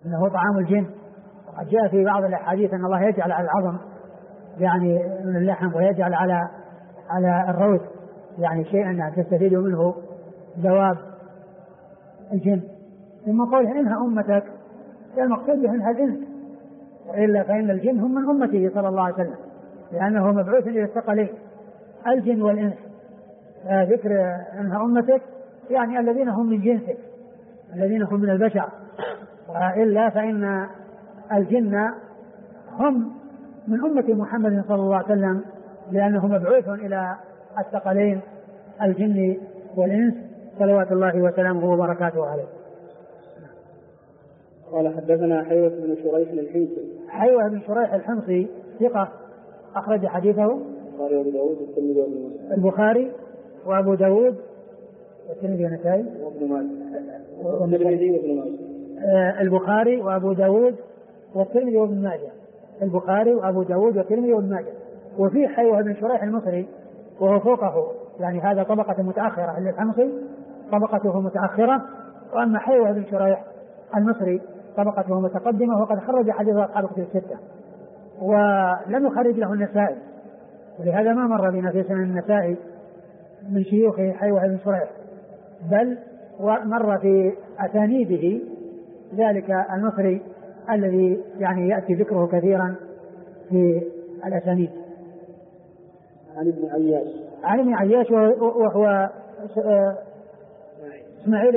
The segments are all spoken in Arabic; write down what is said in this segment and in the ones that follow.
أنه طعام الجن. وقد جاء في بعض الأحاديث أن الله يجعل على العظم يعني من اللحم ويجعل على الروث يعني شيئا تستفيد منه دواب الجن. ثم قوله إنها أمتك المقصود بأنها الإنس، وإلا فإن الجن هم من أمته صلى الله عليه وسلم لأنه مبعوث إلى الثقلين الجن والإنس. ذكر أنها أمتك يعني الذين هم من جنسك الذين هم من البشر، وإلا فإن الجن هم من أمة محمد صلى الله عليه وسلم لأنه مبعوث إلى الثقلين الجن والإنس صلوات الله وسلامه وبركاته عليه. قال حدثنا حيوة بن شريح الحمصي. حيوة بن شريح الحمصي ثقة أخرج حديثه البخاري وأبو داود والترمذي والنسائي وابن ماجه. البخاري وأبو داود والترمذي وابن ماجه. البخاري وأبو داود والترمذي وابن ماجه. وفي حيوة بن شريح المصري وهو فوقه يعني هذا طبقة متأخرة للحمصي طبقته متأخرة، وأما حيوة بن شريح المصري طبقته متقدمة وقد خرج حديث أصحاب الكتب الستة ولم يخرج له النسائي، ولهذا ما مر بنا في سنن النسائي من شيوخ حيوة بن شريح، بل ومر في أسانيده ذلك المصري الذي يعني يأتي ذكره كثيرا في الأسانيد. عن ابن عياش وهو إسماعيل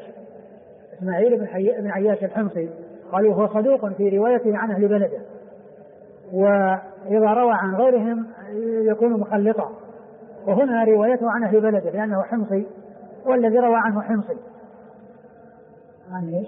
بن عياش الحمصي، قالوا هو صدوق في روايته عن أهل بلده، وإذا روى عن غيرهم يكون مخلطا، وهنا روايته عن أهل بلده لأنه حمصي والذي روى عنه حمصي. عن ايش؟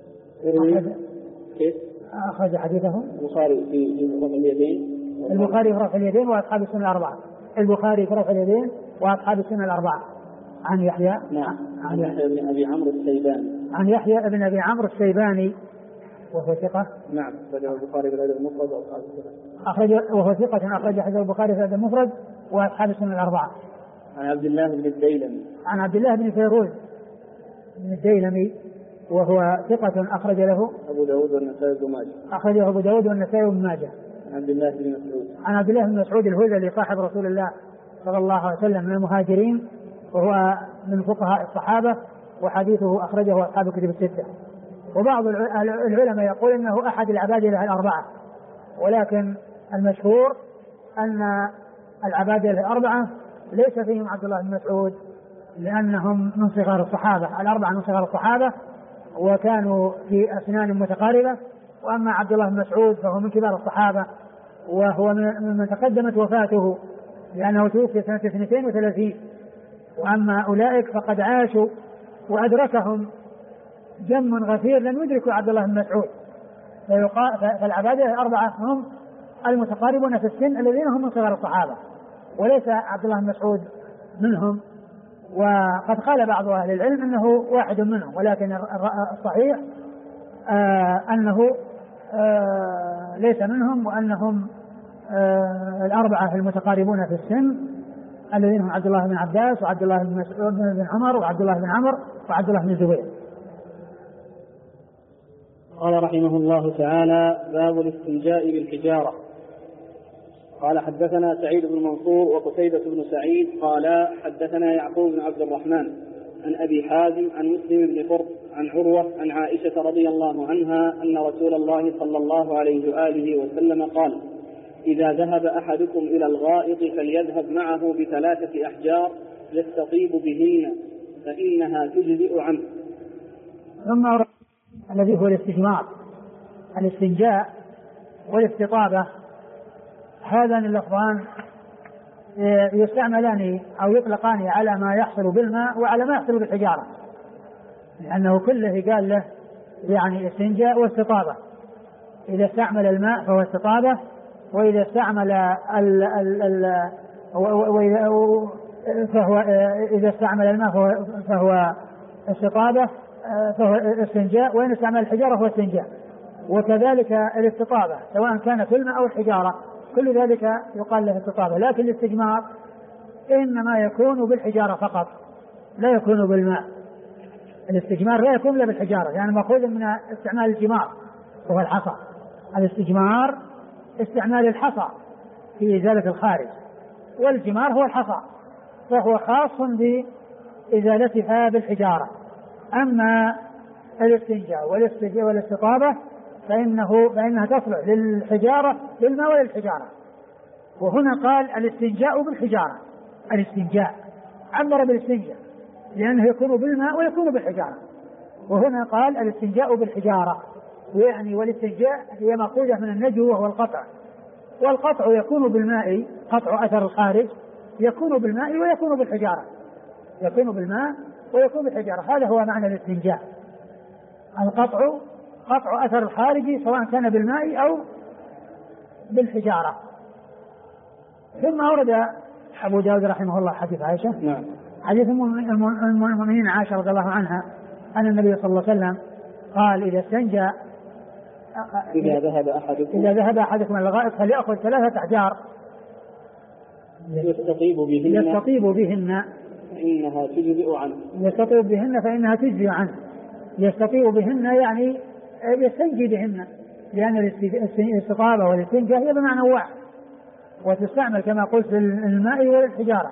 أخرج حديثه البخاري في رفع اليدين. البخاري في رفع اليدين وأصحاب السنة الأربعة. البخاري في رفع اليدين وأصحاب السنة الأربعة. عن يحيى عن يحيى بن أبي عمرو الشيباني. عن يحيى بن أبي عمرو الشيباني وهو ثقة. نعم أخرجه البخاري في الأدب المفرد وأصحاب السنة. وهو ثقة أخرج حديث البخاري في الأدب المفرد وأصحاب السنة الأربعة. عن عبد الله بن الديلمي. عن عبد الله بن فيروز بن الديلمي وهو ثقة أخرج له أبو داود والنسائي وابن ماجه. أخرجه أبو داود والنسائي وابن ماجه. عن عبد الله بن مسعود. عن عبد الله بن مسعود الهذلي صاحب رسول الله صلى الله عليه وسلم من المهاجرين، وهو من فقهاء الصحابة، وحديثه أخرجه أصحاب الكتب الستة. وبعض العلماء يقول إنه أحد العبادلة الأربعة، ولكن المشهور أن العبادلة الأربعة ليس فيهم عبد الله بن مسعود لأنهم من صغار الصحابة، الأربعة من صغار الصحابة وكانوا في أسنان متقاربة. وأما عبد الله بن مسعود فهو من كبار الصحابة وهو من تقدمت وفاته لأنه توفي سنة 32. وأما أولئك فقد عاشوا وأدركهم جم غفير لم يدركوا عبد الله بن مسعود. فالعبادة الأربعة هم المتقاربون في السن الذين هم من صغار الصحابة، وليس عبد الله بن مسعود منهم. وقد قال بعض أهل العلم أنه واحد منهم، ولكن الصحيح أنه ليس منهم، وأنهم الأربعة المتقاربون في السن الذين هم عبد الله بن عباس وعبد الله بن مسعود بن عمر وعبد الله بن عمرو وعبد الله بن الزبير. قال رحمه الله تعالى: باب الاستنجاء بالحجارة. قال حدثنا سعيد بن منصور وقتيبة بن سعيد قال حدثنا يعقوب بن عبد الرحمن عن أبي حازم عن مسلم بن فرد عن عروة عن عائشة رضي الله عنها أن رسول الله صلى الله عليه وآله وسلم قال: إذا ذهب أحدكم إلى الغائط فليذهب معه ب3 أحجار يستطيب بهن فإنها تجزئ عنه. ثم الذي هو الاستجمار، الاستنجاء والاستطابة، هذان اللفظان يستعملان أو يطلقان على ما يحصل بالماء وعلى ما يحصل بالحجارة، لأنه كله قال له يعني استنجاء واستطابة. إذا استعمل الماء فهو استطابة، وإذا استعمل إذا استعمل الماء فهو استطابة فهو استنجاء، وإن استعمل الحجارة فهو استنجاء. وكذلك الاستطابة سواء كان في الماء أو الحجارة كل ذلك يقال له استطابة. لكن الاستجمار إنما يكون بالحجارة فقط لا يكون بالماء، الاستجمار لا يكون إلا بالحجارة، يعني مأخوذ من استعمال الجمار وهو الحصى. الاستجمار استعمال الحصى في إزالة الخارج، والجمار هو الحصى، فهو خاص بإزالتها بالحجارة. أما الاستنجاء والاستطابة فإنها تصلح للحجارة للماء وللحجارة. وهنا قال الاستنجاء بالحجارة، الاستنجاء عبر بالاستنجاء لأنه يكون بالماء ويكون بالحجارة، وهنا قال الاستنجاء بالحجارة، يعني والاستنجاء هي مأخوذة من النجو وهو القطع، والقطع يكون بالماء، قطع أثر الخارج يكون بالماء ويكون بالحجارة، يكون بالماء ويكون بالحجارة. هذا هو معنى الاستنجاء، القطع قطع أثر الخارج سواء كان بالماء أو بالحجارة. ثم أورد أبو داود رحمه الله حديث عائشة، حديث المؤمنين عائشة رضي الله عنها أن النبي صلى الله عليه وسلم قال إذا استنجى إذا ذهب أحدكم إلى الغائط فليأخذ 3 أحجار يستطيب بهن فإنها تجزئ عنه. يستطيب بهن فإنها تجزئ عنه. يستطيب بهن يعني يستنجي بهن، لأن الاستطابة والاستنجاء هي بمعنى واحد، وتستعمل كما قلت في الماء والحجارة.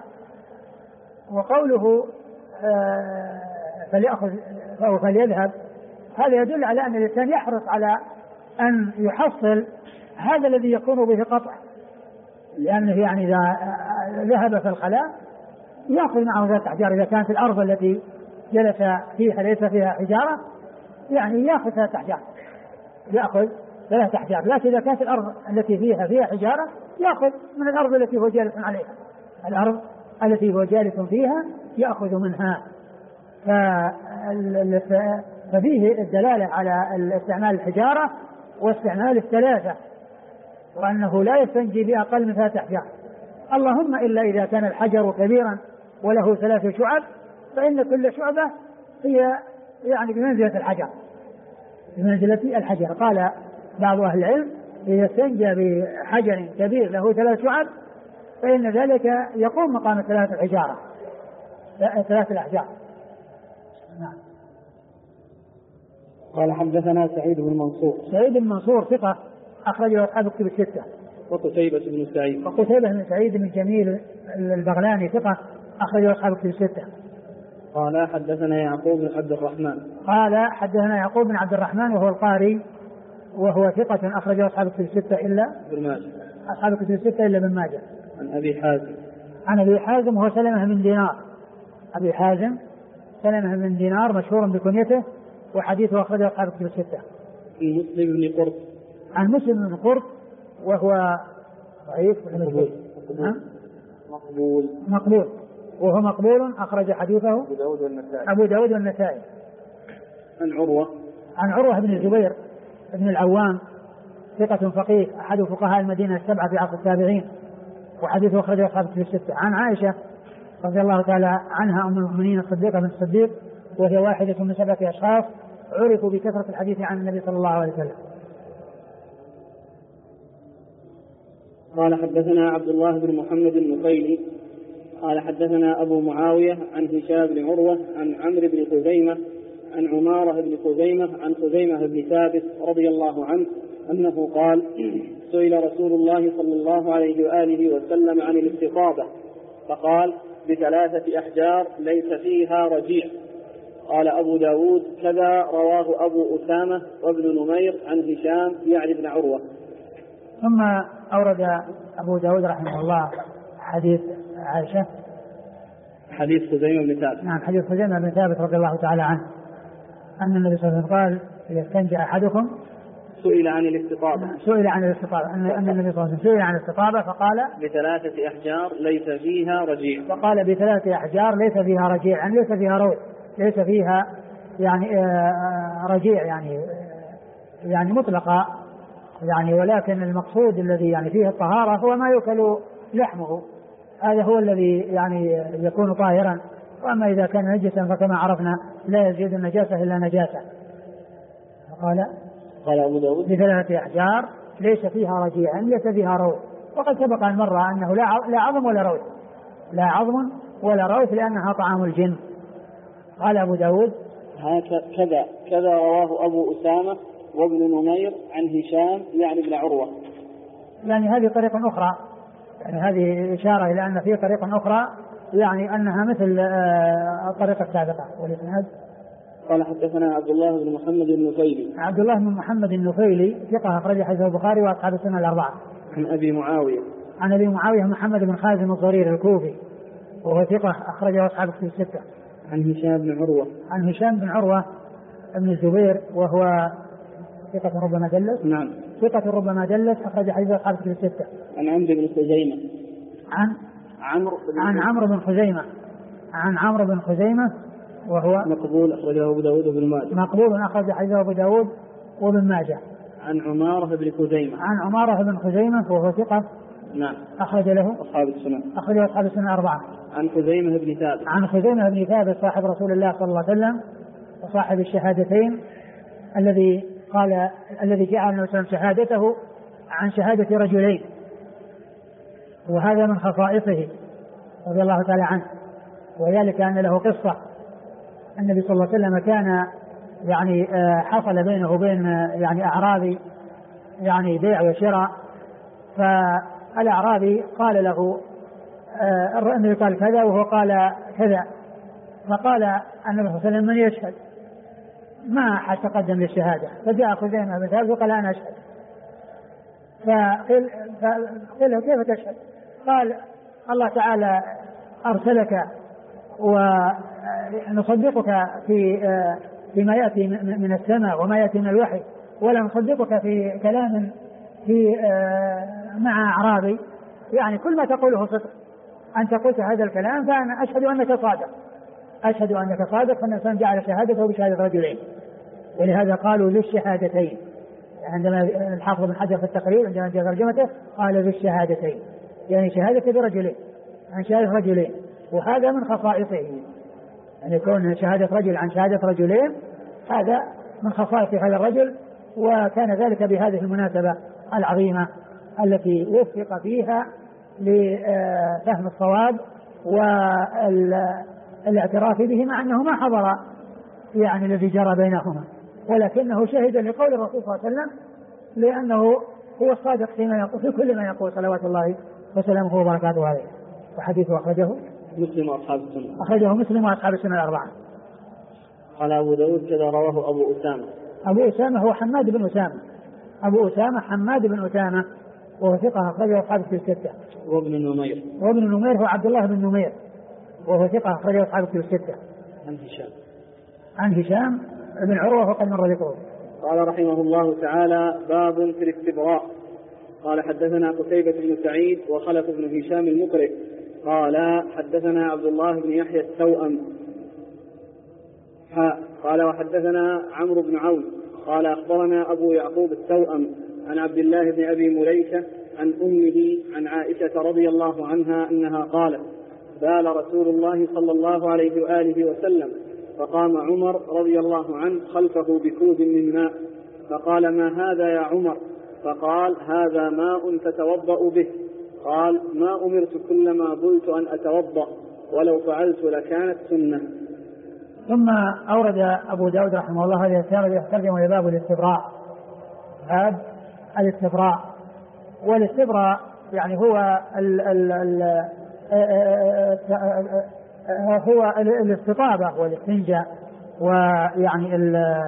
وقوله فليأخذ أو فليذهب، هذا يدل على أن الإنسان يحرص على أن يحصل هذا الذي يكون به قطع، لأنه يعني إذا ذهب في الخلاء يأخذ معه 3 أحجار. إذا كانت الأرض التي جلس فيها ليس فيها حجارة يعني يأخذ 3 أحجار، يأخذ 3 أحجار. لكن إذا كانت الأرض التي فيها حجارة يأخذ من الأرض التي هو جالس عليها، الأرض التي هو جالس فيها يأخذ منها. ففيه الدلالة على استعمال الحجارة واستعمال 3، وأنه لا يستنجي بأقل من 3 أحجار، اللهم إلا إذا كان الحجر كبيرا وله 3 شعب فإن كل شعبة هي يعني بمنزلة الحجر، بمنزلة الحجر. قال بعض أهل العلم إذا استنجى بحجر كبير له 3 شعب فإن ذلك يقوم مقام 3 الحجارة، 3 الأحجار. نعم. قال حدثنا سعيد بن منصور. سعيد بن منصور ثقة أخرجه أصحاب الكتب الستة. وقتيبة بن سعيد. وقتيبة بن سعيد بن جميل البغلاني ثقة أخرجه أصحاب الكتب الستة. قال حدثنا يعقوب بن عبد الرحمن. قال حدثنا يعقوب بن عبد الرحمن وهو القاري وهو ثقة أخرجه أصحاب الكتب الستة إلا ابن ماجه. أصحاب الكتب الستة إلا ابن ماجه. عن أبي حازم. عن أبي حازم وهو سلمة بن دينار. أبي حازم سلمة بن دينار مشهور بكنيته وحديثه أخرجه أصحاب الكتب الستة. عن مسلم بن قرط. عن مسلم بن قرط وهو ضعيف مقبول وهو مقبول أخرج حديثه أبو داود والنسائي. عن عروة بن الزبير بن العوام ثقة فقيه أحد فقهاء المدينة 7 في عصر التابعين وحديثه أخرجه أصحاب الكتب الستة. عن عائشة رضي الله تعالى عنها أم المؤمنين الصديقة بنت الصديق وهي واحدة من 7 أشخاص عرفوا بكثرة الحديث عن النبي صلى الله عليه وسلم. قال حدثنا عبد الله بن محمد النفيلي قال حدثنا أبو معاوية عن هشام بن عروة عن عمرو بن خزيمة عن عمارة بن خزيمة عن خزيمة بن ثابت رضي الله عنه أنه قال سئل رسول الله صلى الله عليه وآله وسلم عن الاستطابة فقال ب3 أحجار ليس فيها رجيع. قال أبو داود كذا رواه أبو أسامة وابن نمير عن هشام يعني بن عروة. ثم أورد أبو داود رحمه الله حديث عائشة حديث خزيمة بن ثابت. نعم حديث خزيمة بن ثابت رضي الله تعالى عنه أن النبي صلى الله عليه وسلم قال إذا استنجى أحدكم سئل عن الاستطابة أن النبي صلى الله عليه وسلم سئل عن الاستطابة فقال ب3 أحجار ليس فيها رجيع. فقال ب3 أحجار ليس فيها رجيع يعني ليس فيها روح، ليس فيها يعني رجيع يعني مطلقة يعني، ولكن المقصود الذي يعني فيه الطهارة هو ما يؤكل لحمه، هذا هو الذي يعني يكون طاهرا. وأما إذا كان نجسا فكما عرفنا لا يزيد النجاسة إلا نجاسة. قال أبو داود ب3 أحجار ليس فيها رجيع ليس فيها روح. وقد سبق أن مر أنه لا عظم ولا روح، لا عظم ولا روح لأنها طعام الجن. قال أبو داود كذا رواه أبو أسامة وابن نمير عن هشام يعني ابن عروة. يعني هذه طريقة أخرى، يعني هذه إشارة إلى أن في طريقة أخرى يعني أنها مثل الطريقة السابقة. والإسناد قال حدثنا عبد الله بن محمد النفيلي. عبد الله بن محمد النفيلي ثقة أخرج حديثه البخاري وأصحاب السنة الأربعة. عن أبي معاوية محمد بن خازم الضرير الكوفي وهو ثقة أخرجه أصحاب الكتب الستة. عن هشام بن عروة ابن الزبير وهو ثقة ربما دلس. نعم. ثقة ربما دلس أخرج حديثه أصحاب الكتب الستة. عن عمرو بن خزيمة وهو مقبول أخرجه أبو داود وابن ماجه. مقبول أخرج حديثه أبو داود وابن ماجه. عن عمارة بن خزيمة وهو ثقة. نعم. أخرج له أصحاب السنة الأربعة. عن خزيمة بن ثابت صاحب رسول الله صلى الله عليه وسلم وصاحب الشهادتين الذي جعل النبي صلى الله عليه وسلم شهادته عن شهادة رجلين، وهذا من خصائصه رضي الله تعالى عنه. وذلك أن له قصة النبي صلى الله عليه وسلم كان يعني حصل بينه وبين يعني أعرابي يعني بيع وشراء، فالأعرابي قال له النبي قال كذا وهو قال كذا، فقال النبي صلى الله عليه وسلم من يشهد؟ ما حد تقدم للشهادة، فجاء خزيمة بن ثابت وقال أنا أشهد. فقيل له كيف تشهد؟ قال الله تعالى أرسلك ونصدقك فيما يأتي من السماء وما يأتي من الوحي، ولا نصدقك في كلام في مع أعرابي، يعني كل ما تقوله صدق، أنت قلت هذا الكلام فأنا أشهد أنك صادق. فالإنسان جعل شهادته بشهادة رجلين، ولهذا قالوا ذو الشهادتين. عندما الحافظ بن حجر في التقرير عندما جاء ترجمته قال ذو الشهادتين، يعني شهادة برجلين عن شهادة رجلين، وهذا من خصائصه، يعني يكون شهادة رجل عن شهادة رجلين هذا من خصائص هذا الرجل. وكان ذلك بهذه المناسبة العظيمة التي وفق فيها لفهم الصواب والاعتراف به، مع أنه ما حضر يعني الذي جرى بينهما، ولكنه شهد لقول الرسول صلى الله عليه وسلم، لأنه هو الصادق فيما يقول في كل ما يقول صلوات الله وسلامه وبركاته عليه. وحديثه أخرجه مسلم وأصحاب السنة الأربعة. قال أبو داود كذا رواه أبو أسامة هو حماد بن أسامة وهو ثقة أخرجه أصحاب الكتب الستة. وابن نمير هو عبد الله بن نمير وهو ثقة أخرجه أصحاب الكتب الستة. عن هشام بن عروة وقد مر ذكره. قال رحمه الله تعالى: باب في الاستبراء. قال حدثنا قتيبة بن سعيد وخلف بن هشام المقرئ قال حدثنا عبد الله بن يحيى التوأم قال وحدثنا عمرو بن عون قال أخبرنا أبو يعقوب التوأم عن عبد الله بن أبي مليكة عن أمه عن عائشة رضي الله عنها أنها قالت: بال رسول الله صلى الله عليه وآله وسلم، فقام عمر رضي الله عنه خلفه بكوب من ماء، فقال: ما هذا يا عمر؟ فقال: هذا ماء تتوضأ به. قال: ما أمرت كلما بلت أن أتوضأ، ولو فعلت لكانت سنة. ثم أورد أبو داود رحمه الله هذه الترجمة إلى باب الاستبراء. باب الاستبراء، والاستبراء يعني هو الاستطابة والاستنجاء، ويعني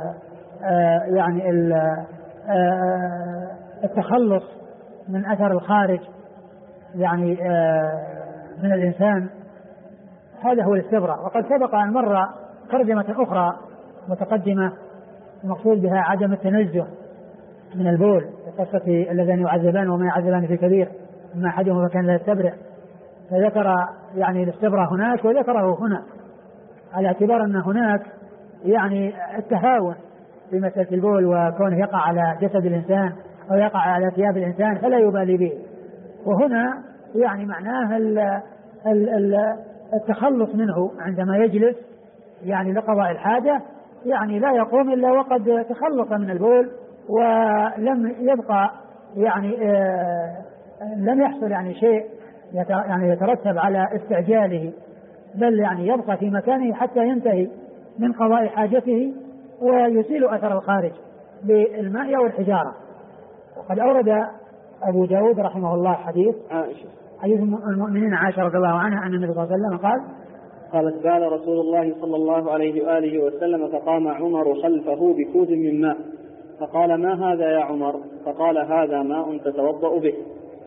التخلص من أثر الخارج يعني من الإنسان، هذا هو الاستبراء. وقد سبق أن مر ترجمة أخرى متقدمة المقصود بها عدم التنزه من البول، قصة اللذان يعذبان وما يعذبان في كبير أما أحدهما فكان لا يستبرئ، فذكر يعني الاستبراء هناك وذكره هنا على اعتبار أن هناك يعني التهاون في مسألة البول وكونه يقع على جسد الإنسان أو يقع على ثياب الإنسان فلا يبالي به، وهنا يعني معناه التخلص منه عندما يجلس يعني لقضاء الحاجة، يعني لا يقوم إلا وقد تخلص من البول ولم يبقى يعني لم يحصل يعني شيء يعني يترتب على استعجاله، بل يعني يبقى في مكانه حتى ينتهي من قضاء حاجته ويزيل أثر الخارج بالماء أو الحجارة. وقد أورد أبو داود رحمه الله حديث المؤمنين عائشة رضي الله عنها أن النبي صلى الله عليه وسلم قالت بال رسول الله صلى الله عليه وآله وسلم فقام عمر خلفه بكوز من ماء فقال ما هذا يا عمر؟ فقال هذا ماء تتوضأ به.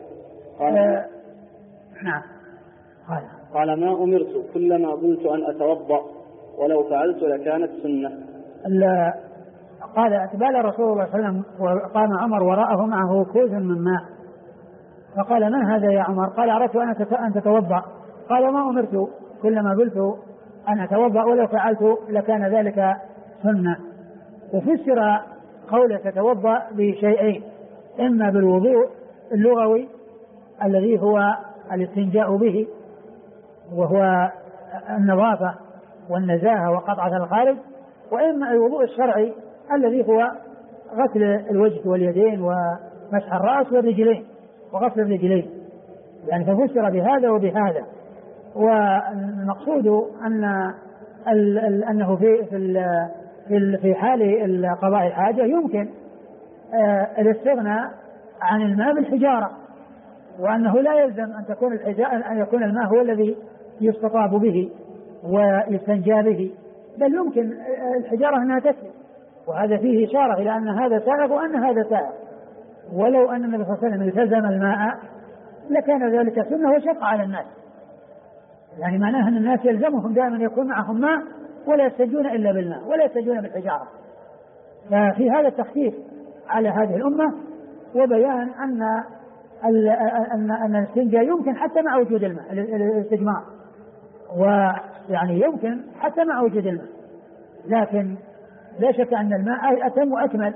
نعم. قال ما أمرت كلما قلت أن أتوضأ ولو فعلت لكانت سنة. قال أتبال رسول الله صلى الله عليه وسلم وقام عمر وراءه معه كوز من ماء فقال ما هذا يا عمر؟ قال أردت أن تتوضأ. قال ما أمرت كلما قلت أن أتوضأ ولو فعلت لكان ذلك سنة. وفسر قوله تتوضأ بشيئين، إما بالوضوء اللغوي الذي هو الاستنجاء به وهو النظافة والنزاهة وقطع الخارج، وإما الوضوء الشرعي الذي هو غسل الوجه واليدين ومسح الرأس والرجلين وغسل الرجلين، يعني ففسر بهذا وبهذا. والمقصود أنه في حال قضاء الحاجة يمكن الاستغناء عن الماء بالحجارة، وأنه لا يلزم أن يكون الماء هو الذي يستطاب به ويستنجى به، بل يمكن الحجارة أنها تكفي. وهذا فيه إشارة إلى أن هذا سائغ وأن هذا سائغ، ولو أن النبي صلى الله عليه وسلم التزم الماء لكان ذلك سنة وشق على الناس، يعني معناه أن الناس يلزمهم دائما يكون معهم ماء ولا يستنجون إلا بالماء ولا يستنجون بالحجارة. ففي هذا التخفيف على هذه الأمة وبيان أن الاستنجاء يمكن حتى مع وجود الماء، الاستجمار ويعني يمكن حتى مع وجود الماء، لكن لا شك أن الماء أتم وأكمل.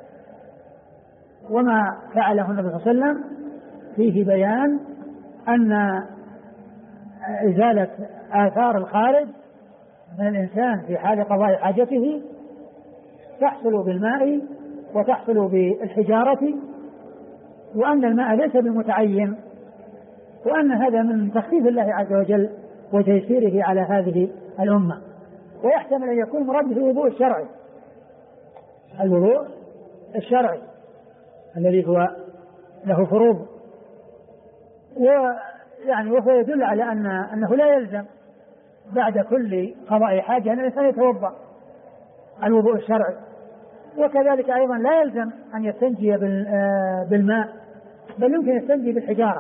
وما فعله النبي صلى الله عليه وسلم فيه بيان أن إزالة آثار الخارج من الإنسان في حال قضاء حاجته تحصل بالماء وتحصل بالحجارة، وأن الماء ليس بمتعين، وأن هذا من تخفيف الله عز وجل وتيسيره على هذه الأمة. ويحتمل أن يكون مراد في الوضوء الشرعي، الوضوء الشرعي الذي هو له فروض، ويعني وهو يدل على أنه لا يلزم بعد كل قضاء حاجة أن الإنسان يتوضأ، الوضوء الشرعي. وكذلك أيضا لا يلزم أن يستنجي بالماء، بل يمكن يستنجي بالحجارة.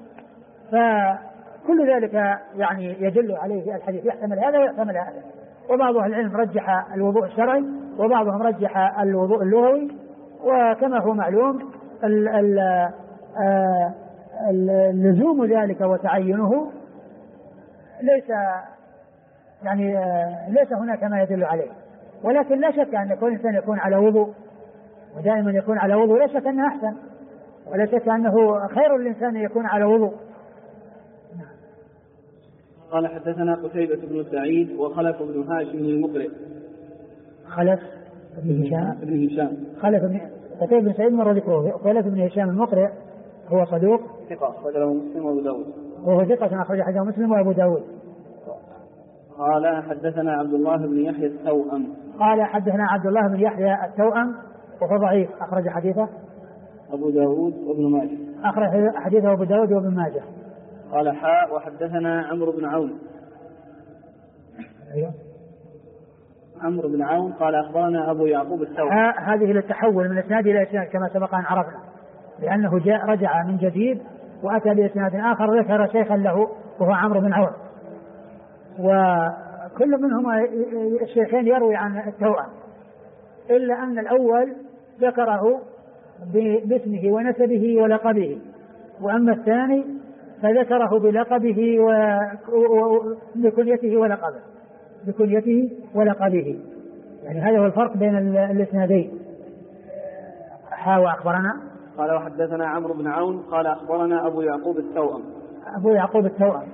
فكل ذلك يعني يدل عليه الحديث، يحتمل هذا ويحتمل هذا. وبعض أهل العلم رجح الوضوء الشرعي وبعضهم رجح الوضوء اللغوي. وكما هو معلوم لزوم ذلك وتعينه ليس هناك ما يدل عليه، ولكن لا شك أن كل إنسان يكون على وضوء ودائما يكون على وضوء لا شك أنه أحسن، ولا شك أنه خير للإنسان يكون على وضوء. قال حدثنا قتيبة بن سعيد وخلف بن هاشم المقرئ. خلف بن هشام قتيبة بن سعيد مر ذكره. خلف بن هشام المقرئ هو صدوق ثقة أخرجه مسلم وأبو داود. وهو ثقة أخرج حديثه مسلم وأبو داود. قال حدثنا عبد الله بن يحيى التوأم. قال حدثنا عبد الله بن يحيى التوأم وهو ضعيف، أخرج حديثه أبو داود وابن ماجه. أخرج حديثه أبو داود وابن ماجه. قال وحدثنا عمرو بن عون. أيوه. عمرو بن عون قال أخبرنا أبو يعقوب الثوري. هذه للتحول من إسناد إلى إسناد كما سبق أن عرفنا، لأنه رجع من جديد وأتى بإسناد آخر ذكر شيخا له وهو عمرو بن عون، وكل منهما الشيخين يروي عن التوأم، إلا أن الأول ذكره باسمه ونسبه ولقبه، وأما الثاني فذكره بلقبه وبكنيته ولقبه. يعني هذا هو الفرق بين الاسنادين. وأخبرنا قال وحدثنا عمرو بن عون قال أخبرنا أبو يعقوب التوأم. أبو يعقوب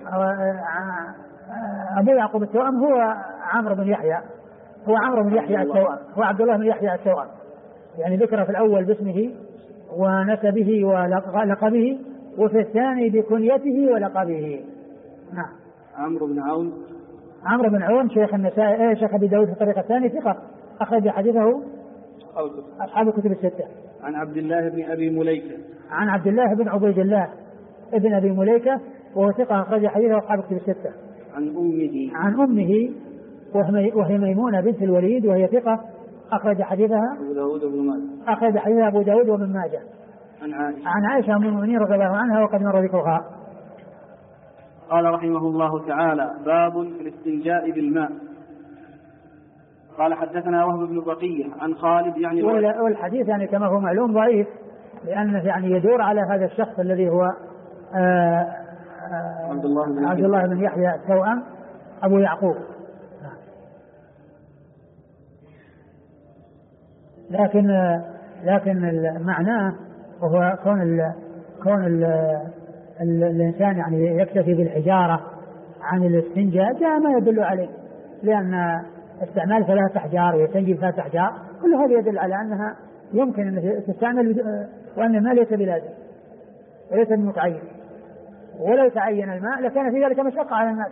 التوأم هو عمرو بن يحيى، هو عبد الله بن يحيى التوأم، يعني ذكر في الأول باسمه ونسبه ولقبه، وفي الثاني بكنيته ولقبه. نعم. عمرو بن عون عمرو بن عون شيخ النسائي شيخ أبي داود في الطريقة الثانية ثقة أخرج حديثه أصحاب الكتب الستة. عن عبد الله بن أبي مليكة. عن عبد الله بن عبيد الله ابن أبي مليكة وهو ثقة أخرج حديثه أصحاب الكتب الستة. عن أمه وهي ميمونة بنت الوليد وهي ثقة أخرج حديثها أبو داود وابن ماجه. أخرج حديثها أبو داود وابن ماجه. عن عائشة أم المؤمنين رضي الله عنها وقد مر ذكرها. قال رحمه الله تعالى: باب في الاستنجاء بالماء. قال حدثنا وهب بن بقية عن خالد يعني والحديث يعني كما هو معلوم ضعيف لأنه يعني يدور على هذا الشخص الذي هو عبد الله بن يحيى التوأم أبو يعقوب. لكن معناه وهو كون الإنسان يعني يكتفي بالحجارة عن الاستنجاء جاء ما يدل عليه، لأن استعمال ثلاث أحجار ويستنجي بثلاث أحجار كل هذا يدل على أنها يمكن أن تستعمل وأن الماء ليس بلازم وليس بمتعين، ولو تعين الماء لكان في ذلك مشقة على الناس.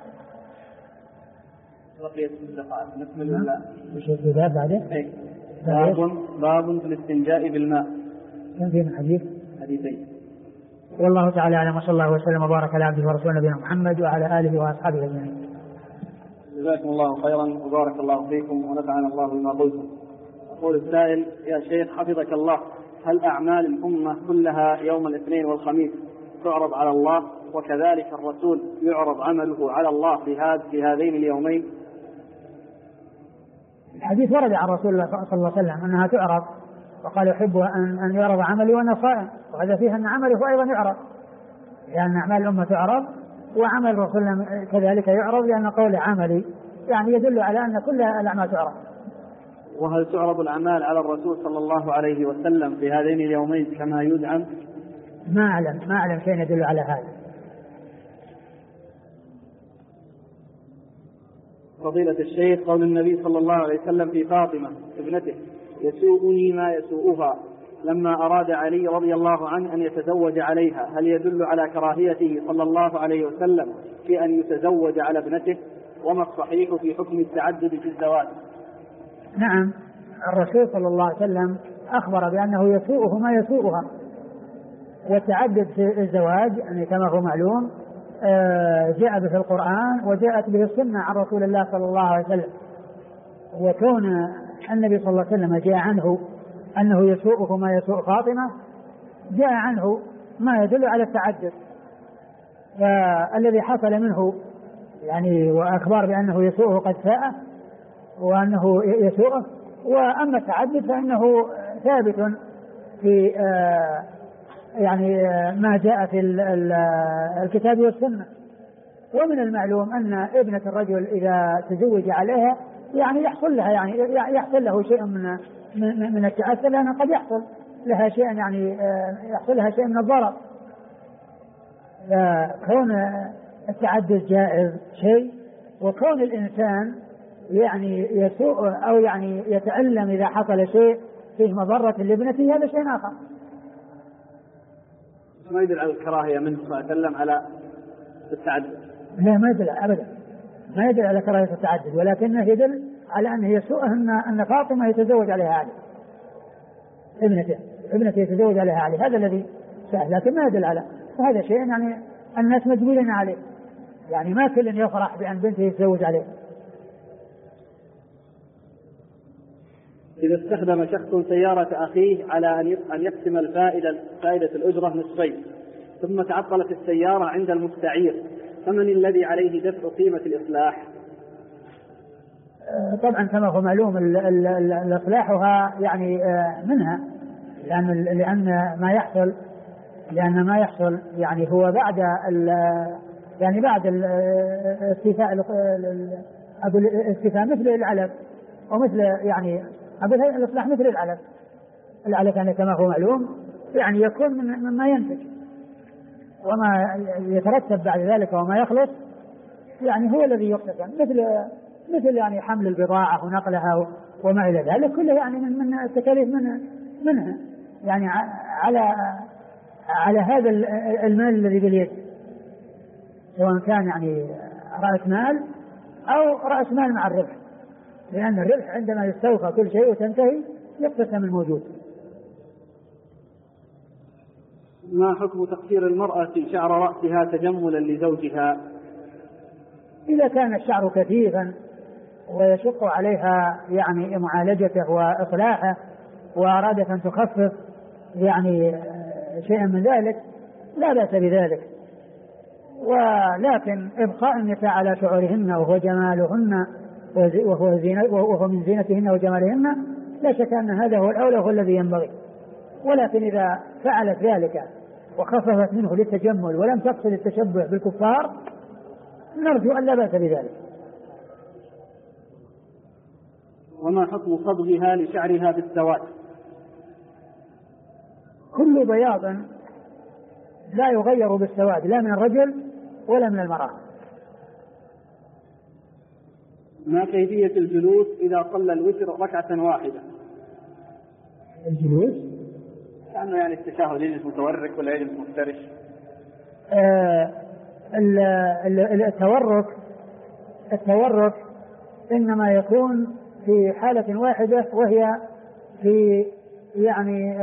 باب في الاستنجاء بالماء. كم في من حديثين. والله تعالى أعلم وصلى الله وسلم وبارك على عبده ورسوله نبينا محمد وعلى آله وأصحابه أجمعين. جزاكم الله خيرا وبارك الله فيكم ونفعنا الله بما قلتم. يقول السائل: يا شيخ حفظك الله، هل أعمال الأمة كلها يوم الاثنين والخميس تعرض على الله، وكذلك الرسول يعرض عمله على الله في هذين اليومين؟ الحديث ورد عن رسول الله صلى الله عليه وسلم أنها تعرض، وقال: يحب أن يعرض عملي وأنا صائم، وهذا فيه أن عمله أيضا يعرض، لأن أعمال الأمة تعرض وعمل الرسول كذلك يعرض، لأن قول عملي يعني يدل على أن كل الأعمال تعرض. وهل تعرض الأعمال على الرسول صلى الله عليه وسلم في هذين اليومين كما يزعم؟ ما أعلم شيء يدل على هذا. فضيلة الشيخ، قول النبي صلى الله عليه وسلم في فاطمة ابنته: يسوءني ما يسوءها، لما أراد علي رضي الله عنه أن يتزوج عليها، هل يدل على كراهيته صلى الله عليه وسلم في أن يتزوج على ابنته؟ وما الصحيح في حكم التعدد في الزواج؟ نعم، الرسول صلى الله عليه وسلم أخبر بأنه يسوءه ما يسوءها، والتعدد في الزواج يعني كما هو معلوم جاء به القرآن وجاءت به السنة عن رسول الله صلى الله عليه وسلم. وكون النبي صلى الله عليه وسلم جاء عنه أنه يسوءه ما يسوء فاطمة، جاء عنه ما يدل على التعدد، فالذي حصل منه يعني وأخبار بأنه يسوءه قد ساء وأنه يسوءه. وأما التعدد فإنه ثابت في يعني ما جاء في الكتاب والسنة. ومن المعلوم أن ابنة الرجل إذا تزوج عليها يعني يحصل له شيء من التأثر، لأنه قد يحصل لها شيء يعني يحصل لها شيء من الضرر. كون التعدد جائز شيء، وكون الإنسان يعني يسوء أو يعني يتألم إذا حصل شيء فيه مضرة لابنته هذا شيء آخر. ما يدل على الكراهية منه صلى الله عليه وسلم على التعدد؟ لا، ما يدل أبدا، ما يدل على كراهية التعدد، ولكنه يدل على أنه يسوء أن فاطمة يتزوج عليها علي، ابنته يتزوج عليها علي، هذا الذي سأل، لكن ما يدل على، وهذا شيء يعني الناس مجبولين عليه، يعني ما كل يفرح بأن بنته يتزوج عليه. إذا استخدم شخص سيارة أخيه على أن يقسم فائدة الأجرة نصفين، ثم تعطلت السيارة عند المستعير، فمن الذي عليه دفع قيمة الإصلاح؟ طبعا كما هو معلوم الإصلاحها يعني منها، لأن ما يحصل يعني هو بعد الاستيفاء مثل العلف، ومثل يعني الإصلاح مثل العلف يعني كما هو معلوم يعني يكون مما ينتج، وما يترتب بعد ذلك وما يخلص يعني هو الذي يقتسم، مثل يعني حمل البضاعة ونقلها وما إلى ذلك، كله يعني من التكاليف منها يعني على هذا المال الذي باليد، سواء كان يعني رأس مال أو رأس مال مع الربح، لأن الربح عندما يستوفى كل شيء وتنتهي يقتسم الموجود. ما حكم تقصير المرأة شعر رأسها تجملا لزوجها؟ إذا كان الشعر كثيفا ويشق عليها يعني معالجته وإصلاحه وأرادت أن تخفف يعني شيئا من ذلك لا بأس بذلك، ولكن إبقاء النساء على شعورهن وهو جمالهن وهو من زينتهن وجمالهن لا شك أن هذا هو الأولى وهو الذي ينبغي. ولكن إذا فعلت ذلك وخففت منه للتجمل ولم تقصد التشبه بالكفار نرجو أن لا بأس بذلك. وما حكم صبغها لشعرها بالسواد؟ كل بياض لا يغير بالسواد لا من الرجل ولا من المرأة. ما كيفية الجلوس إذا صلى الوتر ركعة واحدة؟ الجلوس كأنه يعني التشهد يجلس متورك ولا يجلس مفترش؟ التورك إنما يكون في حالة واحدة، وهي في يعني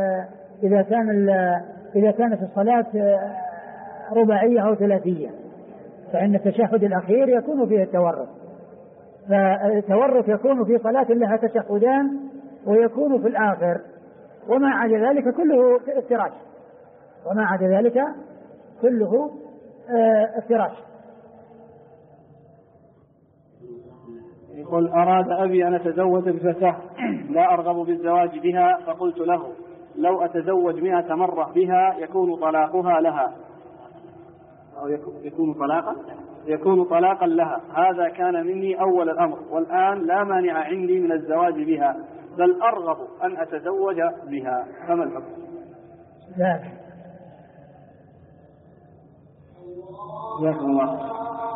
إذا كانت الصلاة رباعية أو ثلاثية فإن التشهد الأخير يكون فيه التورك، فالتورك يكون في صلاة لها تشهدان ويكون في الآخر، وما عدا ذلك كله افتراش، وما عدا ذلك كله افتراش. يقول أراد أبي أن أتزوج بفتاة لا أرغب بالزواج بها، فقلت له لو أتزوج 100 مرة بها يكون طلاقها لها أو يكون طلاقا لها. هذا كان مني أول الأمر، والآن لا مانع عندي من الزواج بها، بل أرغب أن أتزوج بها، فما الحكم؟ لا. جزاكم الله.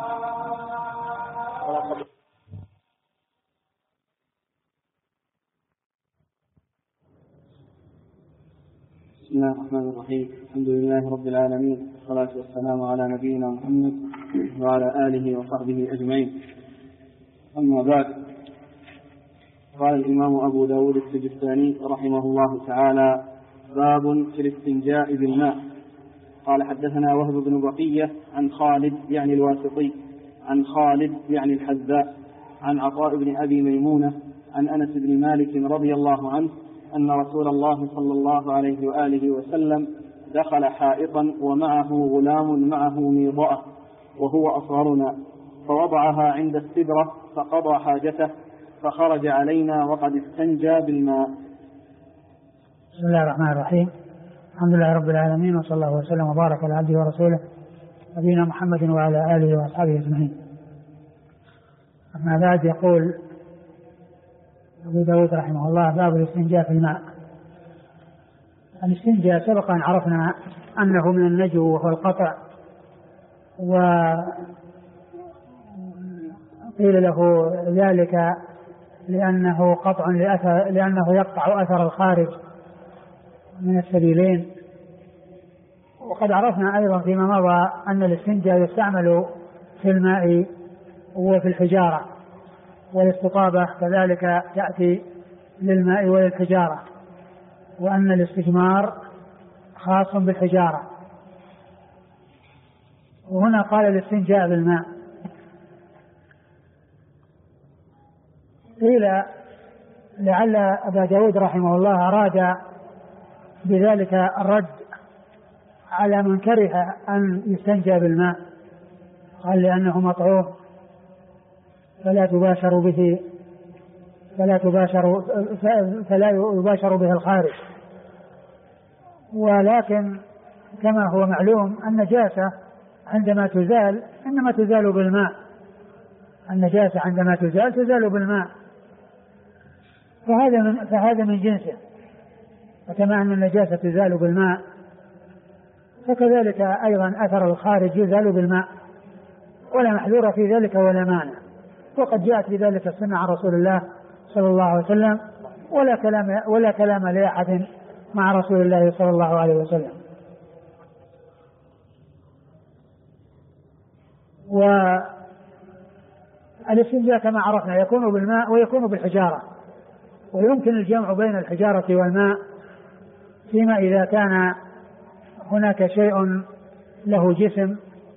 بسم الله الرحمن الرحيم. الحمد لله رب العالمين، والصلاة والسلام على نبينا محمد وعلى آله وصحبه أجمعين. أما بعد، قال الإمام أبو داود السجستاني رحمه الله تعالى: باب في الاستنجاء بالماء. قال حدثنا وهب بن بقية عن خالد يعني الواسطي عن خالد يعني الحذاء عن عطاء بن أبي ميمونة عن أنس بن مالك رضي الله عنه أن رسول الله صلى الله عليه وآله وسلم دخل حائطا ومعه غلام معه ميضأة وهو أصغرنا، فوضعها عند السدرة فقضى حاجته، فخرج علينا وقد استنجى بالماء. بسم الله الرحمن الرحيم. الحمد لله رب العالمين، وصلى الله وسلم وبارك على عبده ورسوله نبينا محمد وعلى آله وأصحابه أجمعين. أما بعد، يقول أبو داود رحمه الله: باب الاستنجاء في الماء. الاستنجاء سبق أن عرفنا أنه من النجو وهو القطع، وقيل له ذلك لأنه قطع لأنه يقطع أثر الخارج من السبيلين. وقد عرفنا أيضا فيما مضى أن الاستنجاء يستعمل في الماء وفي الحجارة، والاستطابة كذلك تأتي للماء وللحجارة، وأن الاستجمار خاص بالحجارة. وهنا قال الاستنجاء بالماء. قيل لعل أبا داود رحمه الله أراد بذلك الرد على من كره أن يستنجى بالماء، قال لأنه مطعوم فلا يباشر به الخارج. ولكن كما هو معلوم النجاسة عندما تزال إنما تزال بالماء، النجاسة عندما تزال بالماء، فهذا من جنسه. وكما أن النجاسة تزال بالماء فكذلك أيضا أثر الخارج يزال بالماء، ولا محذور في ذلك ولا مانع. وقد جاءت في ذلك السنة عن رسول الله صلى الله عليه وسلم، ولا كلام لأحد مع رسول الله صلى الله عليه وسلم. الاستنجاء كما عرفنا يكون بالماء ويكون بالحجارة، ويمكن الجمع بين الحجارة والماء فيما إذا كان هناك شيء له جسم،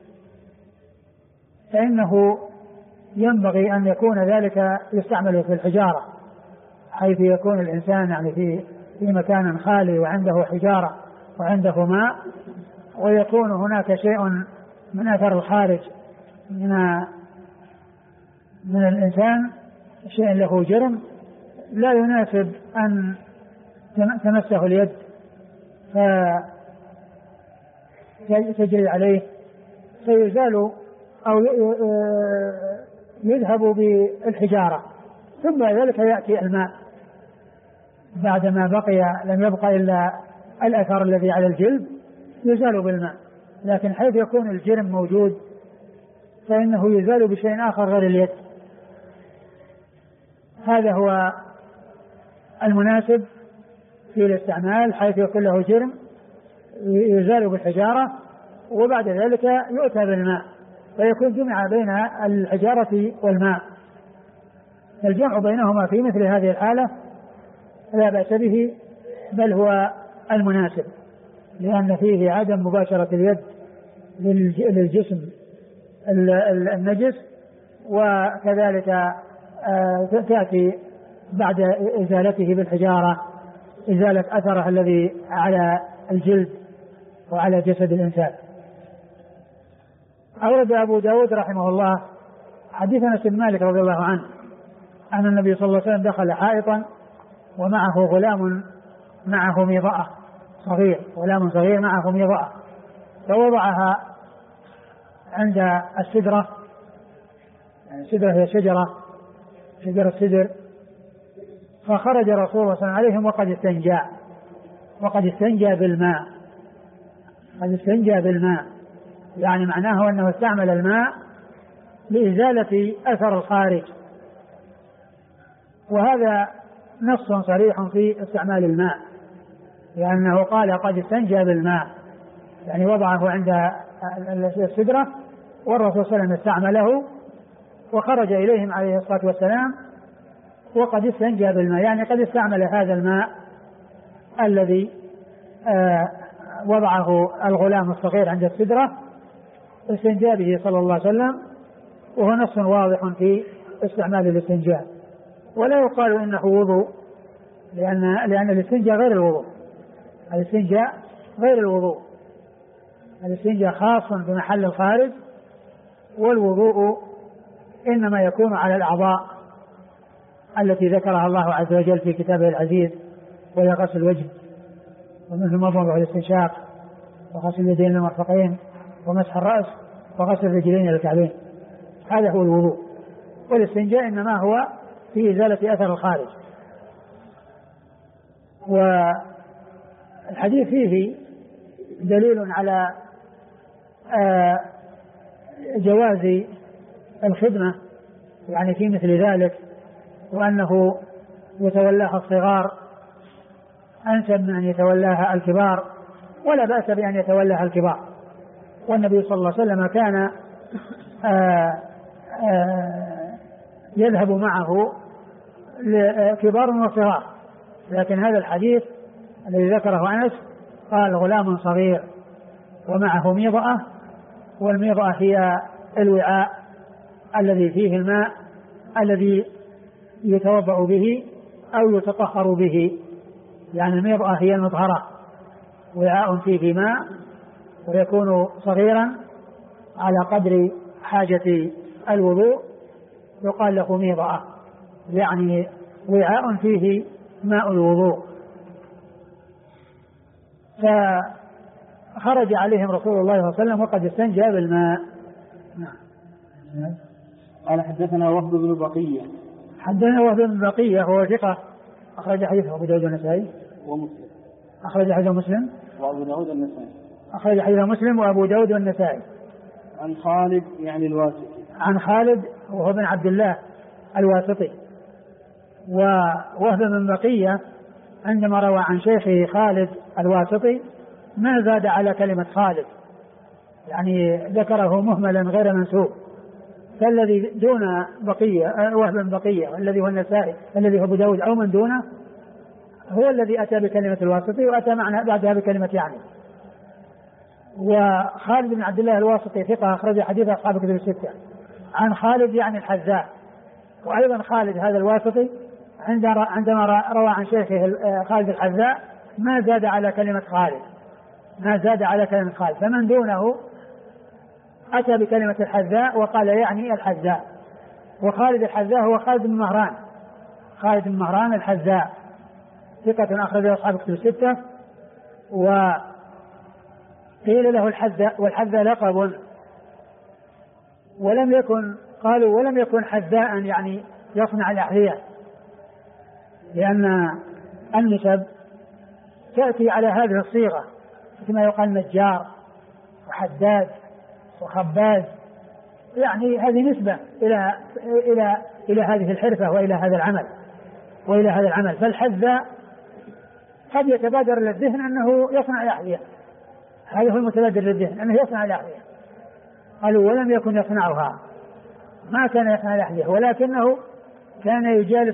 فإنه ينبغي أن يكون ذلك يستعمل في الحجارة، حيث يكون الإنسان يعني في مكان خالي وعنده حجارة وعنده ماء، ويكون هناك شيء من أثر الخارج من الإنسان، شيء له جرم لا يناسب أن تمسه اليد فتجري عليه فيزال أو يذهب بالحجارة، ثم ذلك يأتي الماء بعدما بقي لم يبقى إلا الأثر الذي على الجلد يزال بالماء، لكن حيث يكون الجرم موجود فإنه يزال بشيء آخر غير اليد. هذا هو المناسب في الاستعمال، حيث يكون له جرم يزال بالحجارة وبعد ذلك يؤتى بالماء فيكون جمع بين الحجارة والماء. الجمع بينهما في مثل هذه الحالة لا بأس به، بل هو المناسب، لأن فيه عدم مباشرة اليد للجسم النجس، وكذلك تأتي بعد إزالته بالحجارة إزالة أثره الذي على الجلد وعلى جسد الإنسان. أورد أبو داود رحمه الله حديث أنس بن مالك رضي الله عنه أن النبي صلى الله عليه وسلم دخل حائطا ومعه غلام معه ميضأة صغير، غلام صغير معه ميضأة، فوضعها عند السدرة، يعني السدرة هي شجرة السدر، فخرج رسول الله صلى الله عليه وسلم عليهم وقد استنجى بالماء، يعني معناه أنه استعمل الماء لإزالة أثر الخارج، وهذا نص صريح في استعمال الماء، لأنه قال قد استنجى بالماء، يعني وضعه عند السدرة والرسول صلى الله عليه وسلم استعمله وخرج إليهم عليه الصلاة والسلام وقد استنجى بالماء، يعني قد استعمل هذا الماء الذي وضعه الغلام الصغير عند السدرة استنجى به صلى الله عليه وسلم، وهو نص واضح في استعمال الاستنجاء. ولا يقال إنه وضوء، لأن الاستنجاء غير الوضوء، الاستنجاء خاص بمحل الخارج، والوضوء إنما يكون على الأعضاء التي ذكرها الله عز وجل في كتابه العزيز، وهي غسل الوجه ومثل المضمضة والاستنشاق وغسل اليدين المرفقين ومسح الرأس وغسل الرجلين إلى الكعبين، هذا هو الوضوء. والاستنجاء إنما هو في إزالة أثر الخارج. والحديث فيه دليل على جواز الخدمة يعني في مثل ذلك، وأنه يتولاها الصغار أنسب من أن يتولاها الكبار، ولا بأس بأن يتولاها الكبار. والنبي صلى الله عليه وسلم كان يذهب معه كبار وصغار، لكن هذا الحديث الذي ذكره أنس قال غلام صغير ومعه ميضأة، والميضأة هي الوعاء الذي فيه الماء الذي يتوضأ به أو يتطهر به، يعني الميضأة هي المطهرة، وعاء فيه ماء ويكون صغيرا على قدر حاجة الوضوء يقال له ميضأة، يعني وعاء فيه ماء الوضوء. فخرج عليهم رسول الله صلى الله عليه وسلم وقد استنجى بالماء. قال حدثنا وهب بن بقية. حدثنا وهب بن بقية هو ثقة أخرج حديثه أبو داود والنسائي ومسلم. أخرج حديثه مسلم وأبو داود والنسائي. أخرج حديثه مسلم وأبو داود والنسائي. عن خالد يعني الواسطي. عن خالد وهو بن عبد الله الواسطي. ووهب بن بقية عندما روى عن شيخه خالد الواسطي ما زاد على كلمة خالد، يعني ذكره مهملا غير منسوب، فالذي دون بقية وهب بقية الذي هو النسائي الذي هو أبو داود أو من دونه هو الذي أتى بكلمة الواسطي وأتى معنا بعدها بكلمة يعني. وخالد بن عبد الله الواسطي ثقة أخرج حديث أصحاب الكتب الستة عن خالد يعني الحذاء. وأيضا خالد هذا الواسطي عندما روى عن شيخه خالد الحذاء ما زاد على كلمة خالد، ما زاد على كلمة خالد، فمن دونه أتى بكلمة الحذاء وقال يعني الحذاء. وخالد الحذاء هو خالد بن مهران، خالد بن مهران الحذاء ثقة أخرجه أصحاب الكتب الستة. وقيل له الحذاء، والحذاء لقب، ولم يكن قالوا ولم يكن حذاء يعني يصنع الأحذية، لأن النسب تأتي على هذه الصيغة كما يقال نجار وحداد وخباز، يعني هذه نسبة إلى هذه الحرفة وإلى هذا العمل. فالحذاء قد يتبادر للذهن أنه يصنع الأحذية، هذا هو المتبادر للذهن أنه يصنع الأحذية. قالوا ولم يكن يصنعها، ما كان يصنع الأحذية، ولكنه كان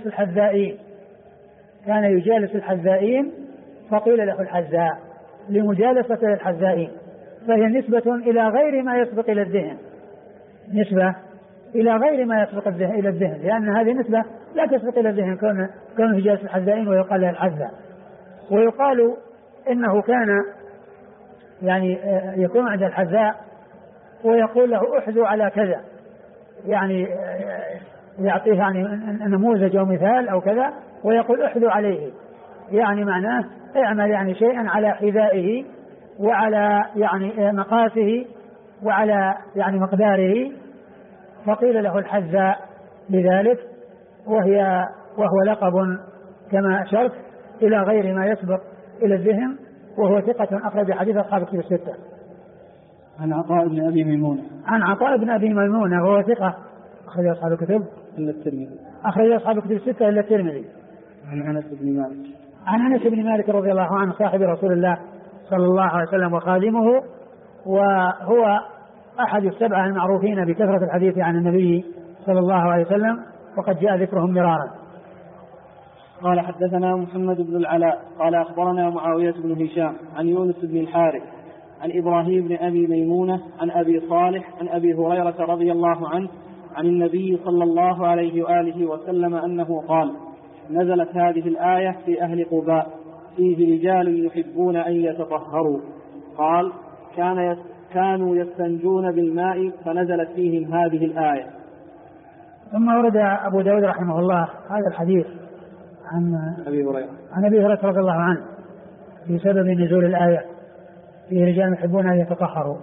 يجالس الحذائين فقيل له الحذاء لمجالسة الحذائين، فهي نسبة إلى غير ما يسبق إلى الذهن، نسبة إلى غير ما يسبق إلى الذهن، لأن هذه نسبة لا تسبق إلى الذهن كونه يجالس الحذائين ويقال له الحذاء. ويقال إنه كان يعني يكون عند الحذاء ويقول له احذو على كذا، يعني يعطيه يعني نموذج أو مثال أو كذا ويقول احذو عليه، يعني معناه اعمل يعني شيئا على حذائه وعلى يعني مقاسه وعلى يعني مقداره، فقيل له الحذاء لذلك. وهو لقب كما أشرت إلى غير ما يسبق إلى الذهن، وهو ثقة أخرج حديث أصحاب الكتب الستة. عن عطاء بن أبي ميمونة. عن عطاء بن أبي ميمونة وهو ثقة أخرج أصحاب الكتب إلا الترمذي. أخرج أصحاب الكتب الستة إلا الترمذي. عن أنس بن مالك. عن أنس بن مالك رضي الله عنه صاحب رسول الله صلى الله عليه وسلم وخادمه، وهو أحد السبعة المعروفين بكثرة الحديث عن النبي صلى الله عليه وسلم، وقد جاء ذكرهم مرارا. قال حدثنا محمد بن العلاء قال أخبرنا معاوية بن هشام عن يونس بن الحارث عن إبراهيم بن أبي ميمونة عن أبي صالح عن أبي هريرة رضي الله عنه عن النبي صلى الله عليه وآله وسلم أنه قال: نزلت هذه الآية في أهل قباء فيه رجال يحبون أن يتطهروا. قال: كانوا يستنجون بالماء فنزلت فيهم هذه الآية. ثم ورد أبو داود رحمه الله هذا الحديث عن أبي هريرة رضي الله عنه في سبب نزول الآية فيه رجال يحبون أن يتطهروا،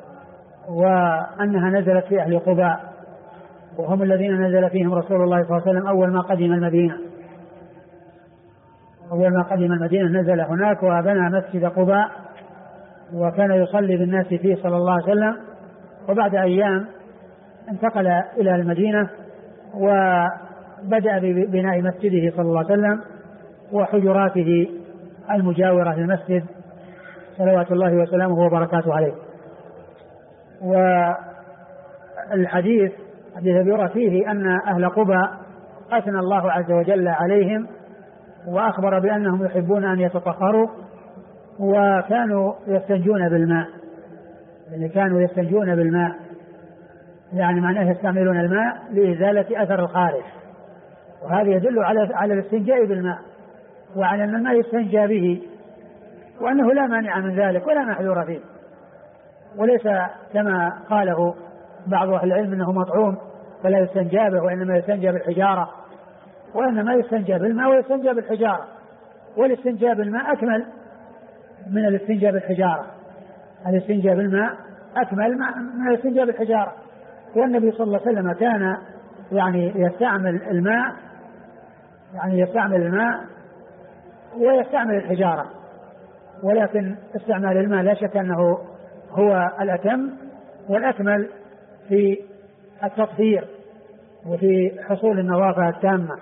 وأنها نزلت في أهل قباء وهم الذين نزل فيهم رسول الله صلى الله عليه وسلم أول ما قدم المدينة نزل هناك وبنى مسجد قباء وكان يصلي بالناس فيه صلى الله عليه وسلم. وبعد أيام انتقل إلى المدينة وبدأ ببناء مسجده صلى الله عليه وسلم وحجراته المجاورة للمسجد صلوات الله وسلامه وبركاته عليه. والحديث يرى فيه أن أهل قباء أثنى الله عز وجل عليهم وأخبر بأنهم يحبون أن يتطهروا وكانوا يستنجون بالماء، يعني معناه يستعملون الماء لإزالة أثر الخارج، وهذا يدل على الاستنجاء بالماء وعلى أن الماء يستنجى به وأنه لا مانع من ذلك ولا محذور فيه، وليس كما قاله بعض أهل العلم أنه مطعوم فلا يستنجى به وإنما يستنجى بالحجارة، وإنما يستنجى بالماء ويستنجى بالحجارة، والاستنجاء بالماء أكمل من الاستنجاء بالحجارة، الاستنجاء بالماء أكمل من الاستنجاء بالحجارة. والنبي صلى الله عليه وسلم كان يعني يستعمل الماء ويستعمل الحجارة، ولكن استعمال الماء لا شك أنه هو الأتم والأكمل في التطهير وفي حصول النظافة التامة.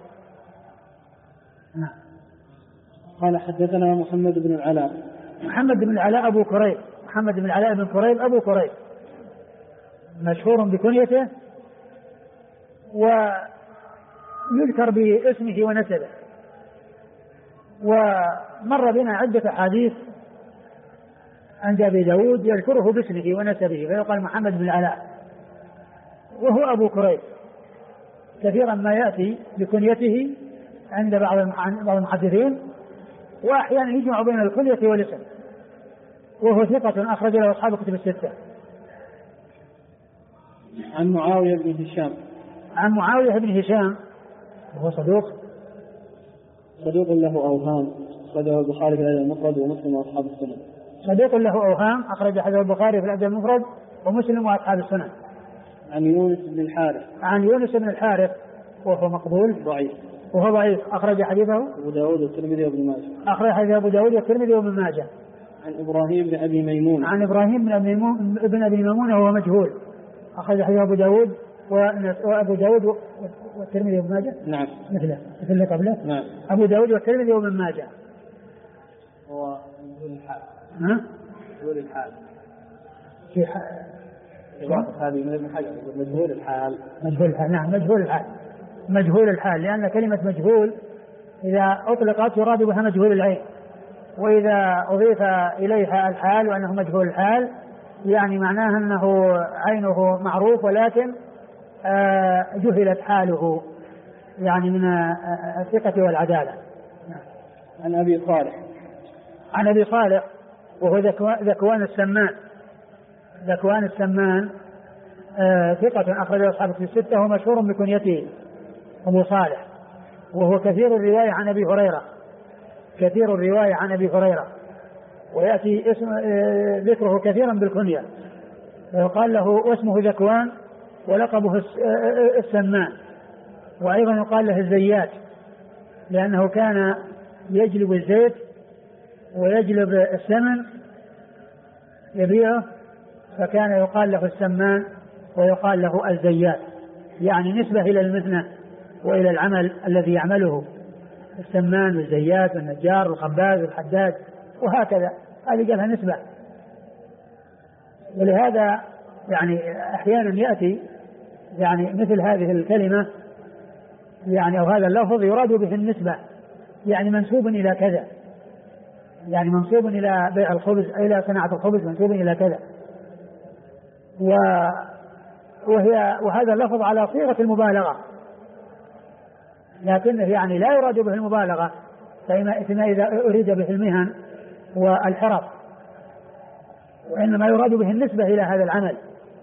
قال حدثنا محمد بن العلاء أبو كريب، محمد بن العلاء بن كريب أبو كريب، مشهور بكنيته ويذكر باسمه ونسبه. ومر بنا عدة أحاديث عند أبي داود يذكره باسمه ونسبه، فيقال محمد بن العلاء وهو أبو كريب. كثيرا ما يأتي بكنيته عند بعض المحدثين، وأحيانا يجمع بين الكنية والاسم، وهو ثقة أخرج له أصحاب كتب الستة. عن معاوية بن هشام. عن معاوية بن هشام وهو صدوق له أوهام، أخرجه البخاري في الأدب المفرد ومسلم وأصحاب السنن. صدوق له أوهام، أخرج حديث البخاري في الأدب المفرد ومسلم وأصحاب السنن. عن يونس بن الحارث. عن يونس بن الحارث وهو مقبول ضعيف. وهو ضعيف، أخرج حديثه أبو داود والترمذي وابن ماجه. أخرج حديث أبو داود والترمذي وابن ماجه. عن إبراهيم بن أبي ميمون. عن إبراهيم بن أبي ميمون وهو مجهول، أخرج حديث أبو داود وأبو داود والترمذي وابن ماجه. نعم. مثل اللي قبله. نعم. أبو داود والترمذي وابن ماجه. هو مجهول الحال. مجهول الحال. في هذه من ابن حجر مجهول الحال. مجهول الحال. نعم مجهول الحال. مجهول الحال، لأن كلمة مجهول إذا أطلقت يراد بها مجهول العين، وإذا أضيف إليها الحال وأنه مجهول الحال يعني معناها أنه عينه معروف ولكن جهلت حاله، يعني من الثقة والعدالة. عن أبي صالح. عن أبي صالح وهو ذكوان السمان ثقة أخرجه أصحاب الكتب الستة، وهو مشهور بكنيته أبو صالح، وهو كثير الرواية عن أبي هريرة، ويأتي ذكره كثيرا بالكنية، ويقال له واسمه ذكوان ولقبه السمان، وأيضا يقال له الزيات لأنه كان يجلب الزيت ويجلب السمن يبيعه، فكان يقال له السمان ويقال له الزيات، يعني نسبة إلى المهنة وإلى العمل الذي يعمله، السمان والزيات والنجار والخباز والحداد وهكذا، هذه قالها نسبة. ولهذا يعني أحيانا يأتي يعني مثل هذه الكلمة يعني أو هذا اللفظ يراد به النسبة، يعني منسوب إلى كذا، يعني منسوب إلى بيع الخبز، إلى صناعة الخبز منسوب إلى كذا، وهذا اللفظ على صيغة المبالغة، لكنه يعني لا يراد به المبالغة فيما إذا أريد به المهن والحرف، وإنما يراد به النسبة إلى هذا العمل.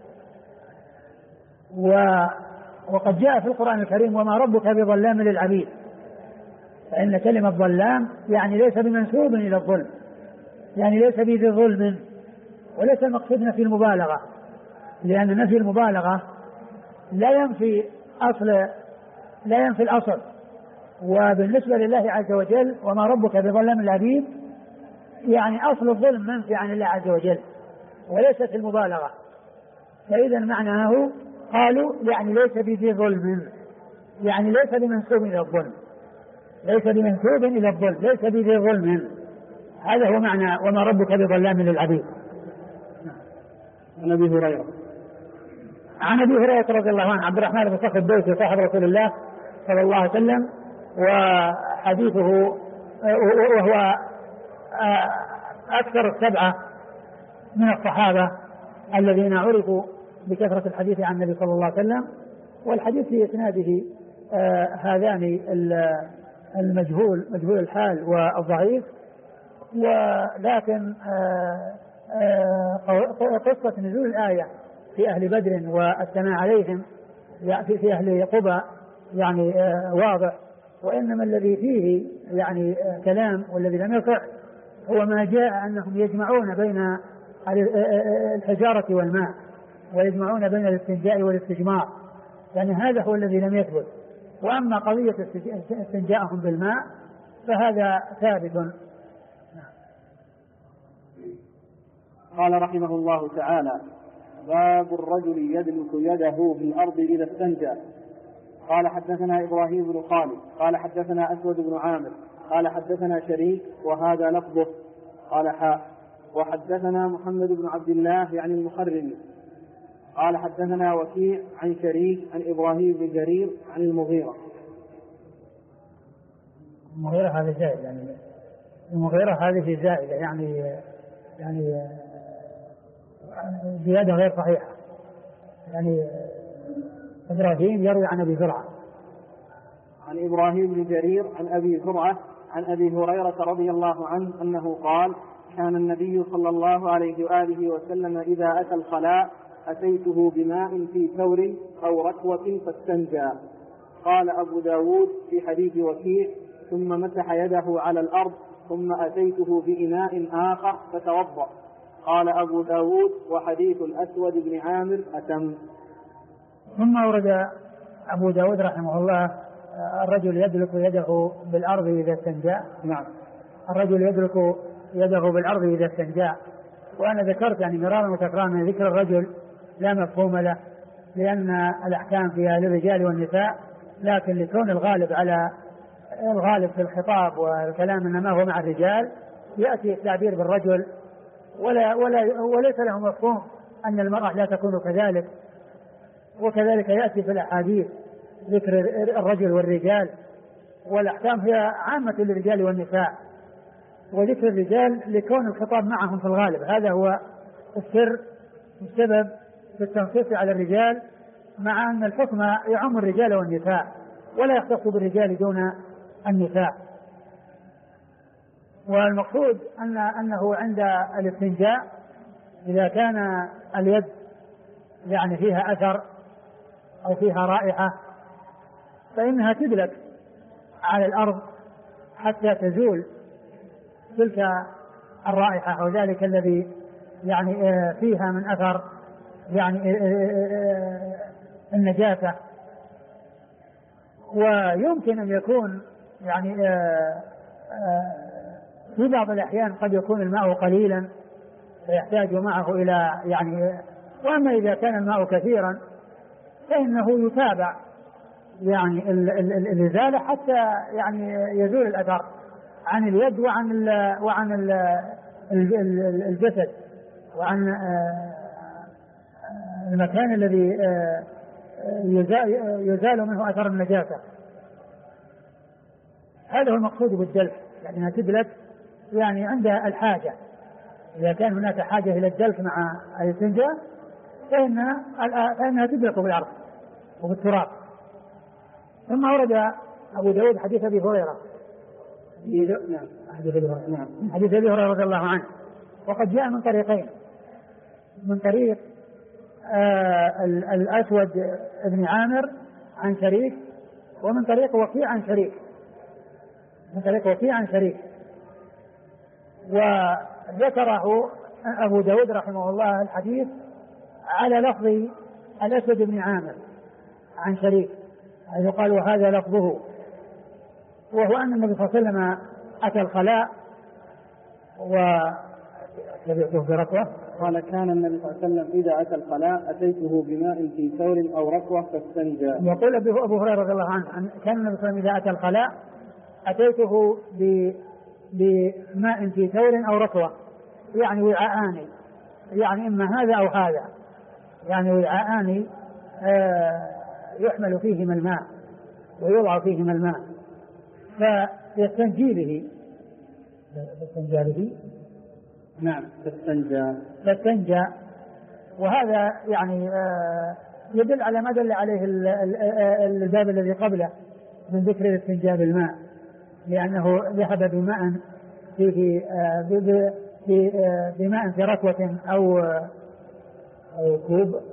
وقد جاء في القرآن الكريم وما ربك بظلام للعبيد، فإن كلمة ظلام يعني ليس بمنسوب إلى الظلم، يعني ليس بذي ظلم، وليس المقصود نفي المبالغة، لأن نفي المبالغة لا ينفي الأصل. وبالنسبة لله عز وجل وما ربك بظلام للعبيد يعني أصل الظلم منفي عن الله عز وجل وليست المبالغة، فإذا معناه قالوا يعني ليس بذي ظلم، يعني ليس بمنسوب إلى الظلم، ليس بذي ظلم، هذا هو معنى وما ربك بظلام للعبيد. عن أبي هريرة رضي الله عنه، عبد الرحمن بن صخر الدوسي صاحب رسول الله صلى الله عليه وسلم، وحديثه وهو أكثر السبعة من الصحابة الذين عرفوا بكثرة الحديث عن النبي صلى الله عليه وسلم، والحديث في إسناده هذان المجهول مجهول الحال والضعيف، ولكن قصة نزول الآية في أهل بدر والثناء عليهم في أهل قبى يعني واضح، وإنما الذي فيه يعني كلام والذي لم يصح هو ما جاء أنهم يجمعون بين الحجارة والماء ويجمعون بين الاستنجاء والاستجمار، يعني هذا هو الذي لم يثبت. وأما قضية استنجاءهم بالماء فهذا ثابت. قال رحمه الله تعالى: باب الرجل يدلك يده في الأرض إذا استنجى. قال حدثنا إبراهيم بن خالد قال حدثنا أسود بن عامر قال حدثنا شريك وهذا لفظه قال وحدثنا محمد بن عبد الله يعني المخرمي قال حدثنا وكيع عن شريك عن إبراهيم بن جرير عن المغيرة. المغيرة هذه زائدة، يعني المغيرة هذه زائدة، يعني زيادة غير صحيحة. يعني إبراهيم يروي عن أبي زرعة عن إبراهيم بن جرير عن أبي زرعة عن أبي هريرة رضي الله عنه أنه قال: كان النبي صلى الله عليه وآله وسلم إذا أتى الخلاء أتيته بماء في ثور أو ركوة فاستنجى. قال أبو داود في حديث وكيع: ثم مسح يده على الأرض ثم أتيته بإناء آخر فتوضأ. قال أبو داود: وحديث الأسود بن عامر أتم. ثم أورد أبو داود رحمه الله: الرجل يدلك يده بالأرض إذا استنجى. نعم. الرجل يدلك يده بالأرض إذا استنجى. وأنا ذكرت يعني مرارا وتكرارا ذكر الرجل لا مفهوم له، لأن الأحكام فيها للرجال والنساء، لكن لكون الغالب في الخطاب والكلام إنما هو مع الرجال، يأتي التعبير بالرجل وليس له مفهوم أن المرأة لا تكون كذلك. وكذلك يأتي في الأحاديث ذكر الرجل والرجال، والأحكام هي عامة للرجال والنساء، وذكر الرجال لكون الخطاب معهم في الغالب. هذا هو السبب في التنصيص على الرجال، مع أن الحكم يعم الرجال والنساء ولا يختص بالرجال دون النساء. والمقصود أنه عند الاستنجاء إذا كان اليد يعني فيها أثر أو فيها رائحة فإنها تدلك على الأرض حتى تزول تلك الرائحة أو ذلك الذي يعني فيها من أثر يعني النجاسة. ويمكن أن يكون يعني في بعض الأحيان قد يكون الماء قليلا فيحتاج معه إلى يعني، وأما إذا كان الماء كثيرا فإنه يتابع يعني الإزالة حتى يعني يزول الأثر عن اليد وعن الجسد وعن المكان الذي يزال منه أثر النجاسة. هذا هو المقصود بالدلك، لأنها تدلك يعني عند الحاجة. إذا كان هناك حاجة إلى الدلك مع الاستنجاء فإنها تدلك بالأرض وبالتراب. ثم ورد أبو داود حديث أبي هريرة. حديث أبي هريرة رضي الله عنه، وقد جاء من طريقين: من طريق الأسود بن عامر عن شريك، ومن طريق وكيع عن شريك. وذكره أبو داود رحمه الله الحديث على لفظ الأسود بن عامر عن شريك، أي يقال وهذا لفظه، وهو أن النبي صلى الله عليه وسلم أتى الخلاء وتبعته بركوة. قال: كان النبي صلى الله عليه وسلم إذا أتى الخلاء أتيته بماء في ثور أو ركوة فاستنجى. يقول أبو هريرة رضي الله عنه: كان النبي صلى الله عليه وسلم إذا أتى الخلاء أتيته بماء في ثور أو ركوة، يعني وعاءان، يعني إما هذا أو هذا، يعني وعاءان يحمل فيهما الماء ويوضع فيهما الماء فيستنجي به. نعم، فاستنجى. وهذا يعني يدل على ما دل عليه الباب الذي قبله من ذكر الاستنجاء بالماء، لأنه ذهب بماء فيه بماء في ركوة أو كوب،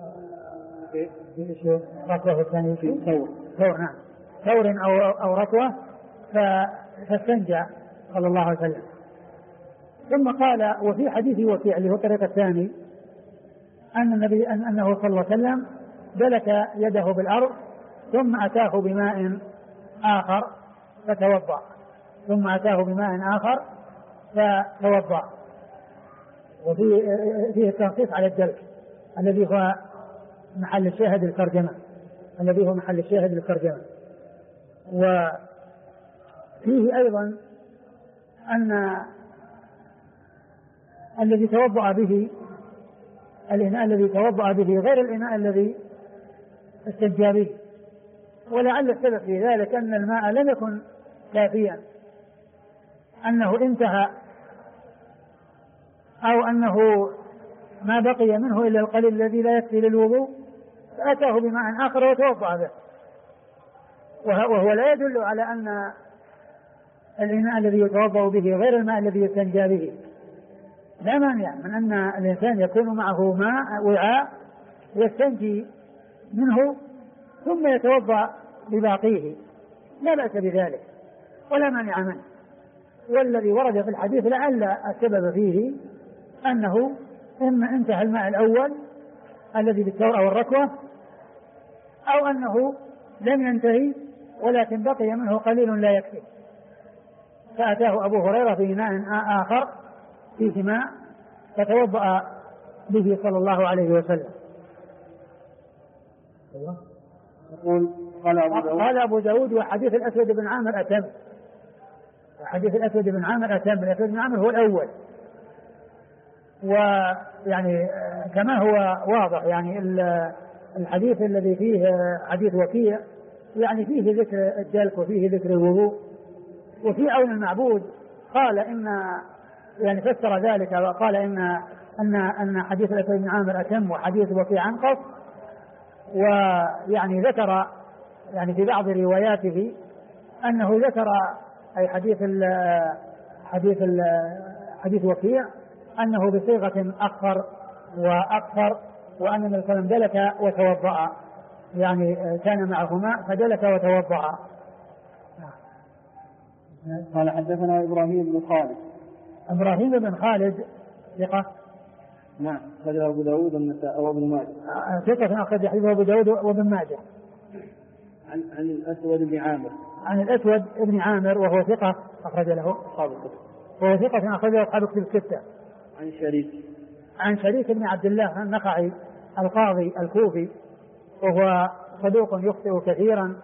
ركوة الثانية في ثور، نعم، ثور أو ركوة، فاستنجى صلى الله عليه وسلم. ثم قال: وفي حديث وكيع اللي هو الطريق الثاني أن النبي أنه صلى الله عليه وسلم دلك يده بالأرض ثم أتاه بماء آخر فتوضأ، وفيه التنصيص على الدلك الذي هو محل الشاهد للترجمة. وفيه أيضا أن الذي توضأ به الإناء الذي توضأ به غير الإناء الذي استنجى به. ولعل السبب في ذلك أن الماء لم يكن كافيا، أنه انتهى أو أنه ما بقي منه إلا القليل الذي لا يكفي للوضوء، فأتاه بماء آخر وتوضأ به. وهو لا يدل على أن الإناء الذي يتوضأ به غير الماء الذي يستنجى به. لا مانع من أن الإنسان يكون معه ماء وعاء يستنجي منه ثم يتوضأ بباقيه، لا بأس بذلك ولا مانع منه. والذي ورد في الحديث لعل السبب فيه أنه إما انتهى الماء الأول الذي بالتورة والركوة، أو أنه لم ينتهي ولكن بقي منه قليل لا يكفي، فأتاه أبو هريرة في ماء آخر فيه ماء فتوضأ به صلى الله عليه وسلم. قال أبو داود وحديث الأسود بن عامر أتم. وحديث الأسود بن عامر أتم. الأسود بن عامر هو الأول، ويعني كما هو واضح يعني الحديث الذي فيه حديث وكيع يعني فيه ذكر الدلك وفيه ذكر الوضوء. وفي عون المعبود قال إن يعني فسر ذلك وقال أن حديث الأسود بن عامر أتم وحديث وكيع أنقص. ويعني ذكر يعني في بعض رواياته أنه ذكر أي حديث وكيع أنه بصيغة أخر وأكثر، وأن النبي صلى الله عليه وسلم دلك وتوضأ، يعني كان معه ماء فدلك وتوضأ. قال حدثنا إبراهيم بن خالد. إبراهيم بن خالد ثقة. نعم أخرجه أبو داود والنسائي وابن ماجه. ثقة أخرج حديثه أبو داود وابن ماجه. عن الأسود بن عامر. عن الأسود بن عامر وهو ثقة أخرج له أصحاب الكتب. وهو ثقة أخرج له أصحاب الكتب الستة. عن شريك بن عبد الله النخعي القاضي الكوفي وهو صدوق يخطئ كثيرا،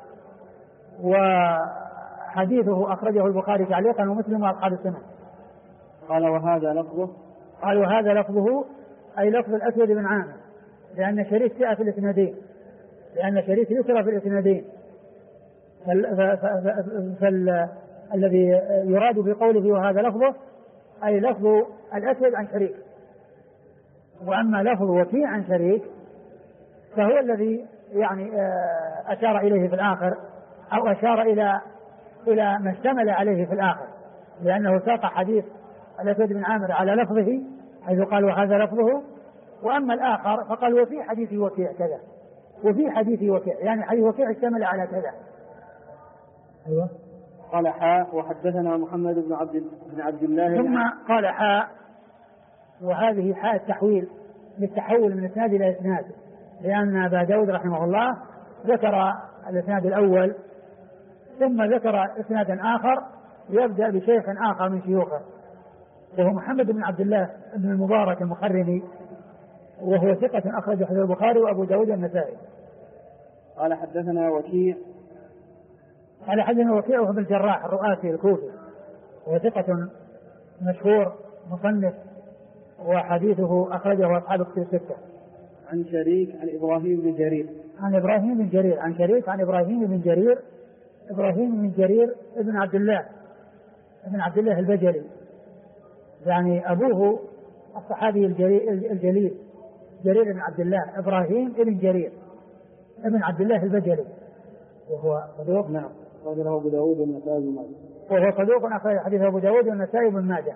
وحديثه أخرجه البخاري تعليقا ومسلم وأصحاب السنة. قال وهذا لفظه. قال وهذا لفظه أي لفظ الأسود بن عامر، لأن شريك جاء في الإسنادين، لأن شريك يسرى في الإسنادين. فالذي يراد بقوله وهذا لفظه أي لفظ الأسود عن شريك. وأما لفظ وكيع عن شريك فهو الذي يعني أشار إليه في الآخر، أو أشار إلى ما اشتمل عليه في الآخر، لأنه ساق حديث الأسود بن عامر على لفظه حيث قال وهذا لفظه. وأما الآخر فقال وفي حديث وكيع كذا، وفي حديث وكيع يعني حديث وكيع اشتمل على كذا. أيوة. قال حاء وحدثنا محمد بن عبد الله. ثم قال حاء، وهذه حاء التحويل للتحول من إسناد إلى إسناد، لأن أبا داود رحمه الله ذكر الإسناد الأول ثم ذكر إسنادا آخر يبدأ بشيخ آخر من شيوخه، وهو محمد بن عبد الله بن المبارك المخرمي، وهو ثقة أخرج حديث البخاري وأبو داود والنسائي. قال حدثنا وكيع. قال حدثنا وكيع وهو بن الجراح الرؤاسي الكوفي، وهو ثقة مشهور مصنف، وحديثه أخرجه أصحاب الكتب الستة. عن شريك عن إبراهيم بن جرير. عن إبراهيم بن جرير عن شريك عن إبراهيم بن جرير. إبراهيم بن جرير ابن عبد الله البجلي، يعني أبوه الصحابي الجليل جرير بن عبد الله. إبراهيم بن جرير ابن عبد الله البجلي وهو صدوق. نعم أخرجه أبو داود والنسائي بن ماجه. وهو صدوق أخرج حديث أبو داود والنسائي بن ماجه.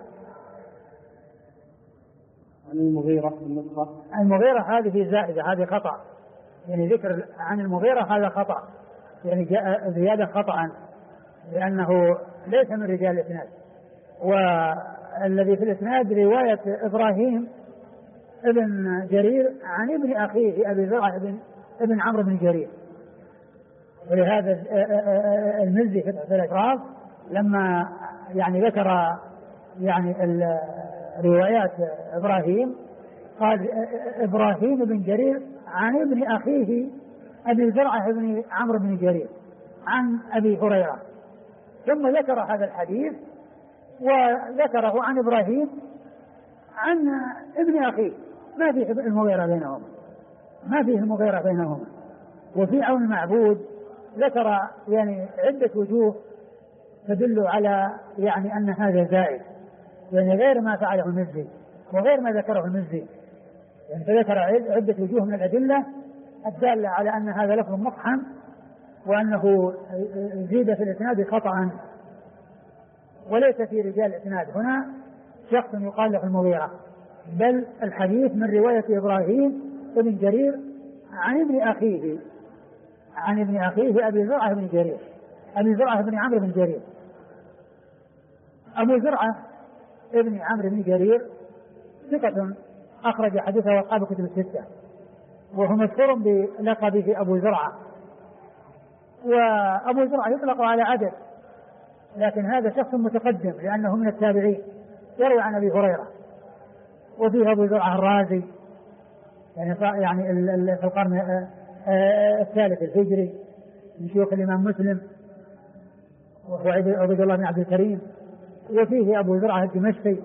عن المغيرة النسخة. المغيرة هذه زائدة، هذه خطأ، يعني ذكر عن المغيرة هذا خطأ، يعني جاء زيادة خطأ لأنه ليس من رجال الإسناد. والذي في الإسناد رواية إبراهيم ابن جرير عن ابن أخيه أبي زرع ابن عمرو بن جرير. ولهذا المزي في الإكرام لما يعني ذكر يعني روايات إبراهيم قال إبراهيم بن جرير عن ابن أخيه أبي زرع بن عمرو بن جرير عن أبي هريرة، ثم ذكر هذا الحديث وذكره عن إبراهيم عن ابن أخيه ما فيه المغيرة بينهما، ما فيه المغيرة بينهما. وفي عون المعبود ذكر يعني عدة وجوه تدل على يعني أن هذا زائد، يعني غير ما فعله المزي وغير ما ذكره المزي، يعني فذكر عدة وجوه من الأدلة الدالة على أن هذا لفظ مقحم، وأنه زيد في الإسناد خطأ، وليس في رجال الإسناد هنا شخص يقال له المغيرة، بل الحديث من رواية إبراهيم بن جرير عن ابن أخيه أبي زرعة بن جرير، أبي زرعة بن عمرو بن جرير. أبو زرعة ابن عمرو بن جرير ثقة أخرج حديثه أصحاب كتب الستة، وهو مشهور بلقبه أبو زرعة. وأبو زرعة يطلق على عدد، لكن هذا شخص متقدم لأنه من التابعين، يروي عن أبي هريرة. وفيه أبو زرعة الرازي يعني في القرن الثالث الهجري من شيوخ الإمام مسلم، وهو عبد الله بن عبد الكريم. وفيه أبو زرعة الدمشقي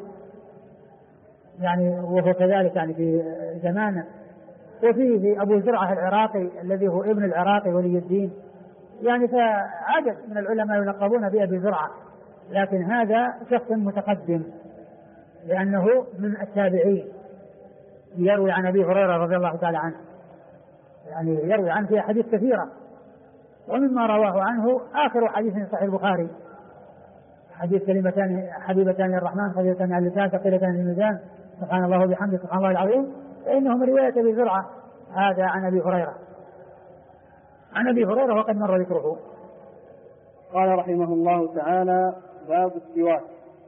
يعني وهو كذلك يعني في زمانه. وفيه أبو زرعة العراقي الذي هو ابن العراقي ولي الدين، يعني فعدد من العلماء يلقبون بأبي زرعة، لكن هذا شخص متقدم لأنه من التابعين، يروي عن أبي هريرة رضي الله تعالى عنه، يعني يروي عنه في حديث كثيرة. ومما رواه عنه آخر حديث صحيح البخاري، حديث كلمتان حبيبتان للرحمن خفيفتان على اللسان ثقيلتان في الميزان سبحان الله وبحمده سبحان الله العظيم، فإنه من رواية أبي زرعة هذا عن أبي هريرة، عن أبي هريرة وقد مر ذكره. قال رحمه الله تعالى: باب السواك.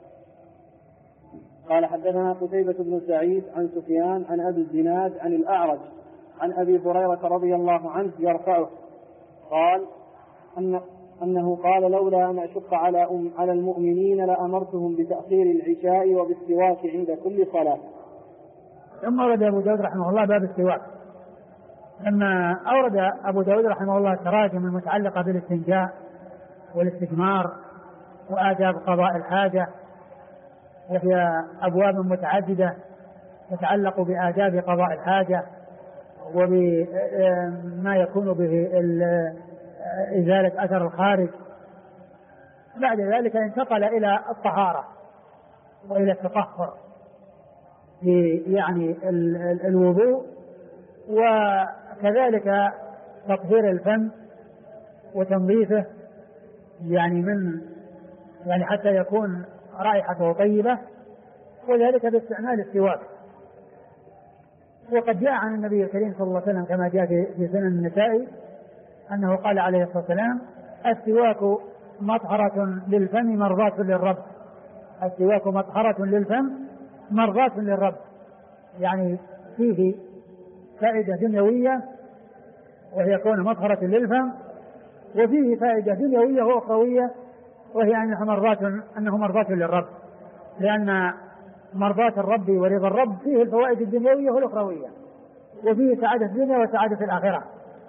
قال حدثنا قتيبة بن سعيد عن سفيان عن أبي الزناد عن الأعرج عن أبي هريرة رضي الله عنه يرفعه قال أنه قال: لولا أن أشق على المؤمنين لأمرتهم بتأخير العشاء وبالسواك عند كل صلاة. ثم أورد أبو داود رحمه الله باب السواك. لما أورد أبو داود رحمه الله التراجم المتعلقة بالاستنجاء والاستجمار وآداب قضاء الحاجة، وهي أبواب متعددة تتعلق بآداب قضاء الحاجة وبما يكون به إزالة أثر الخارج. بعد ذلك انتقل إلى الطهارة وإلى التطهر في يعني الوضوء، وكذلك تطهير الفم وتنظيفه يعني حتى يكون رائحته طيبة، وذلك باستعمال السواك. وقد جاء عن النبي الكريم صلى الله عليه وسلم كما جاء في سنن النسائي أنه قال عليه الصلاة والسلام: السواك مطهرة للفم مرضاة للرب. السواك مطهرة للفم مرضاة للرب، يعني فيه فائدة دنيوية وهي كون مطهرة للفم، وفيه فائدة دنيوية وأخروية وهي أنه مرضاة للرب، لأن مرضاة الرب ورضا الرب فيه الفوائد الدنيوية والأخروية، وفيه سعادة الدنيا وسعادة الآخرة.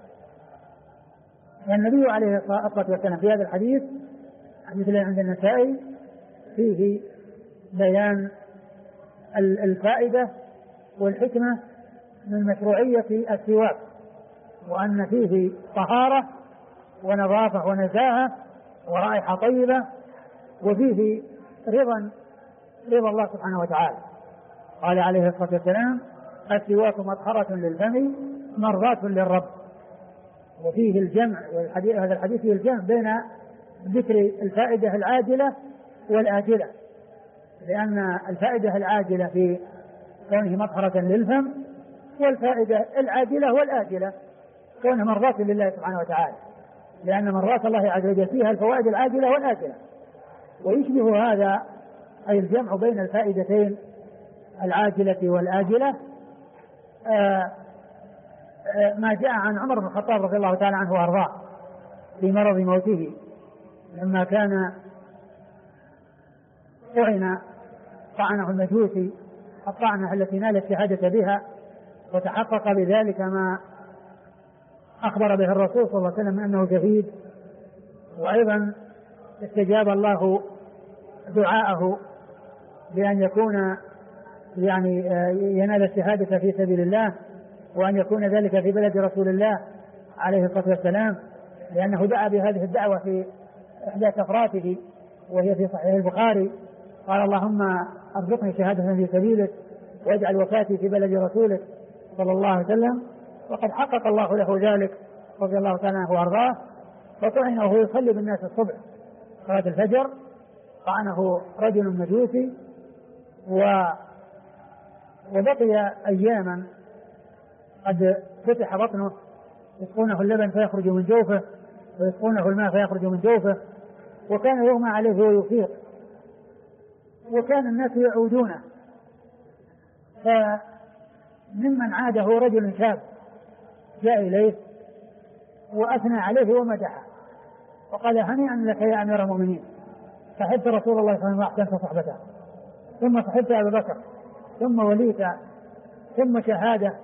والنبي عليه الصلاة والسلام في هذا الحديث الذي عند النسائي فيه بيان الفائدة والحكمة من مشروعية السواك، وأن فيه طهارة ونظافة ونزاهة ورائحة طيبة، وفيه رضا الله سبحانه وتعالى. قال عليه الصلاة والسلام: السواك مطهرة للفم مرضاة للرب. وفيه الجمع، هذا الحديث فيه الجمع بين ذكر الفائدة العاجلة والآجلة، لأن الفائدة العاجلة في كونه مطهرة للفم، والفائدة العاجلة والآجلة كونه مرضاة لله سبحانه وتعالى، لأن مرضاة الله عز وجل فيها الفوائد العاجلة والآجلة. ويشبه هذا أي الجمع بين الفائدتين العاجلة والآجلة ما جاء عن عمر بن الخطاب رضي الله تعالى عنه وأرضاه في مرض موته، لما كان طعنه المجوسي الطعنة التي نال الشهادة بها، وتحقق بذلك ما أخبر به الرسول صلى الله عليه وسلم أنه شهيد. وأيضا استجاب الله دعاءه بأن يكون يعني ينال الشهادة في سبيل الله، وأن يكون ذلك في بلد رسول الله عليه الصلاة والسلام، لأنه دعا بهذه الدعوة في إحدى سفراته وهي في صحيح البخاري، قال اللهم ارزقني شهادة في سبيلك واجعل وفاتي في بلد رسولك صلى الله عليه وسلم. وقد حقق الله له ذلك رضي الله تعالى عنه وارضاه. فطعن وهو يصلي بالناس الصبح صلاة الفجر، طعنه رجل مجوسي وبقي أياما قد فتح بطنه، يسقونه اللبن فيخرج من جوفه ويسقونه الماء فيخرج من جوفه، وكان يغمى عليه ويفيق، وكان الناس يعودونه. فممن عاده رجل شاب جاء إليه وأثنى عليه ومدحه وقال هنيئا لك يا أمير المؤمنين، صحبت رسول الله صلى الله عليه وسلم وأحسنت صحبته، ثم صحبت أبا بكر، ثم وليت، ثم شهادة،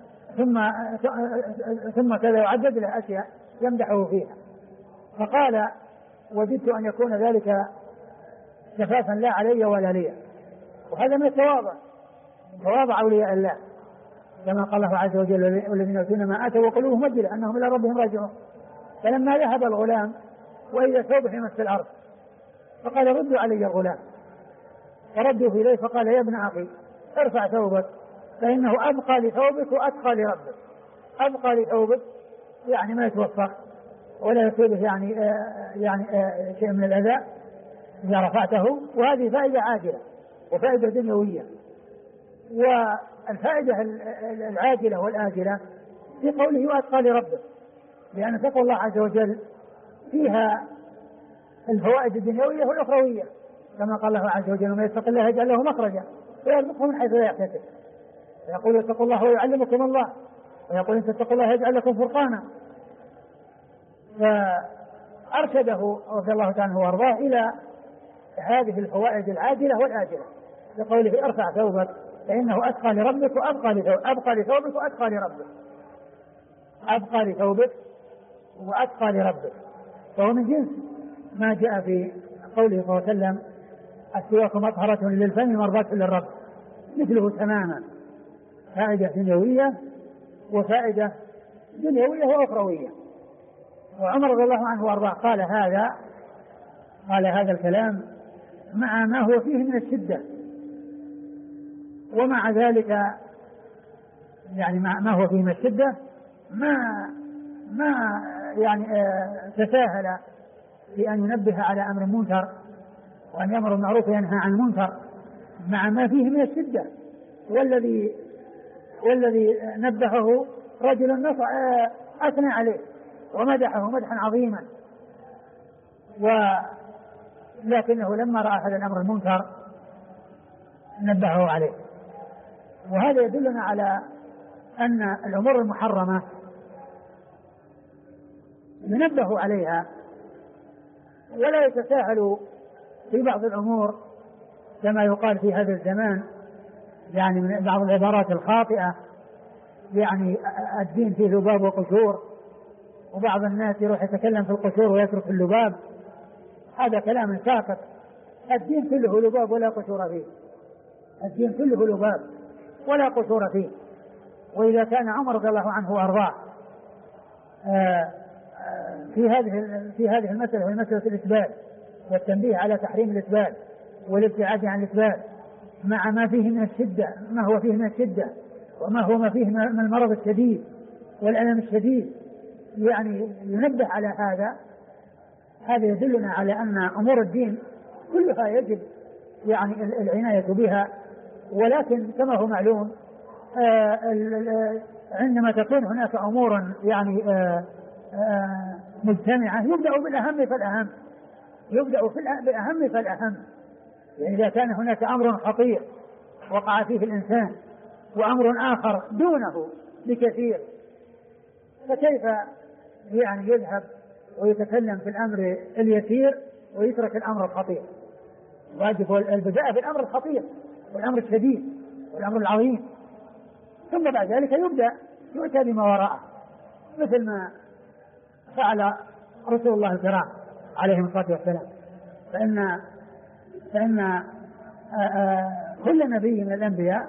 ثم كذا، وعدد له أشياء يمدحه فيها. فقال وددت أن يكون ذلك شفافا لا علي ولا لي. وهذا من التواضع، تواضع أولياء الله، كما قال الله عز وجل والذين يؤتون ما آتوا وقلوبهم وجلة أنهم إلى ربهم راجعون. فلما ذهب الغلام وإذا ثوبه يمس الأرض فقال ردوا علي الغلام، فردوا إليه فقال يا ابن أخي ارفع ثوبك فإنه أبقى لثوبك وأتقى لربك. أبقى لثوبك يعني ما يتوفق ولا يصيبه يعني شيء من الأذى إذا رفعته. وهذه فائدة عاجلة وفائدة دنيوية. والفائدة العاجلة والآجلة في قوله وأتقى لربك، لأن تقوى الله عز وجل فيها الفوائد الدنيوية والأخروية، كما قال الله عز وجل ومن يتق الله يجعل له مخرجا ويرزقه من حيث لا يحتسب. فيقول اتقوا الله ويعلمكم الله، ويقول ان تتقوا الله يجعل لكم فرقانا. فأرشده رضي الله تعالى عنه وارضاه إلى هذه الفوائد العاجلة والآجلة بقوله ارفع ثوبك فإنه أتقى لربك أبقى لثوبك وأتقى لربك. أبقى لثوبك وأتقى لربك، فهو من جنس ما جاء في قوله صلى الله عليه وسلم السواك مطهرة للفم مرضاة للرب، مثله تماما، فائدة دنيوية وفائدة دنيوية وأخروية. وعمر رضي الله عنه وارضاه قال هذا الكلام مع ما هو فيه من الشدة، ومع ذلك يعني ما هو فيه من الشدة ما يعني تساهل في أن ينبه على أمر منكر وأن يأمر بالمعروف وينهى عن المنكر مع ما فيه من الشدة. والذي نبهه رجل أثنى عليه ومدحه مدحا عظيما، ولكنه لما رأى هذا الأمر المنكر نبهه عليه. وهذا يدلنا على أن الأمور المحرمة ينبه عليها ولا يتساهل في بعض الأمور كما يقال في هذا الزمان، يعني من بعض العبارات الخاطئة، يعني الدين فيه لباب وقشور، وبعض الناس يروح يتكلم في القشور ويترك اللباب. هذا كلام ساقط. الدين كله لباب ولا قشور فيه، الدين كله لباب ولا قشور فيه. وإذا كان عمر رضي الله عنه وأرضاه في هذه المسألة وهي مسألة الإثبات والتنبيه على تحريم الإثبات والابتعاد عن الإثبات مع ما فيه من الشدة، ما هو فيه من الشدة وما هو ما فيه من المرض الشديد والألم الشديد، يعني ينبه على هذا يدلنا على أن أمور الدين كلها يجب يعني العناية بها. ولكن كما هو معلوم عندما تكون هناك أمور يعني مجتمعة يبدأ بالأهم فالأهم، يبدأ بالأهم فالأهم. يعني إذا كان هناك أمر خطير وقع فيه الإنسان وأمر آخر دونه بكثير، فكيف يعني يذهب ويتكلم في الأمر اليسير ويترك الأمر الخطير؟ واجب البداء في الأمر الخطير والأمر الشديد والأمر العظيم، ثم بعد ذلك يؤتى بما وراءه، مثل ما فعل رسول الله الكرام عليهم الصلاة والسلام. فإن كل نبي من الأنبياء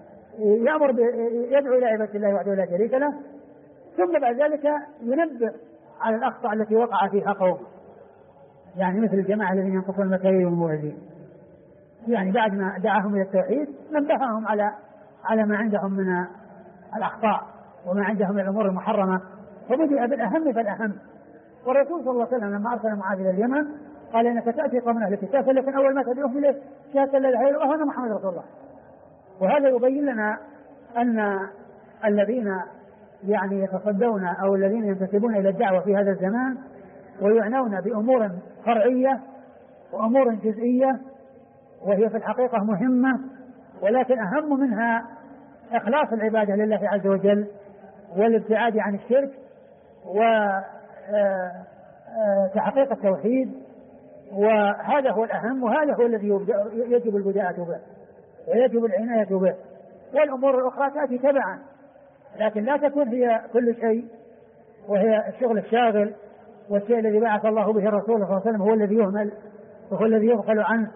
يدعو إلى عبادة الله وحده لا شريك له، ثم بعد ذلك ينبه على الأخطاء التي وقع فيها قومه، يعني مثل الجماعة الذين ينقصون المكاييل والموازين، يعني بعد ما دعاهم إلى التوحيد نبههم على ما عندهم من الأخطاء وما عندهم من الأمور المحرمة، فبدأ بالأهم فالأهم. والرسول صلى الله عليه وسلم لما أرسل معاذ إلى اليمن قال إنك تأتي قوم أهل الكتاب لكن أول ما تدعوهم إليه شهادة لا إله إلا الله وأن محمد رسول الله. وهذا يبين لنا أن الذين يعني يتصدون أو الذين ينتسبون إلى الدعوة في هذا الزمان ويعنون بأمور فرعية وأمور جزئية وهي في الحقيقة مهمة، ولكن أهم منها إخلاص العبادة لله عز وجل والابتعاد عن الشرك وتحقيق التوحيد، وهذا هو الأهم وهذا هو الذي يجب البداءة به ويجب العناية به، والأمور الأخرى تأتي تبعا، لكن لا تكون هي كل شيء وهي الشغل الشاغل والشيء الذي بعث الله به الرسول صلى الله عليه وسلم هو الذي يهمل وهو الذي يغفل عنه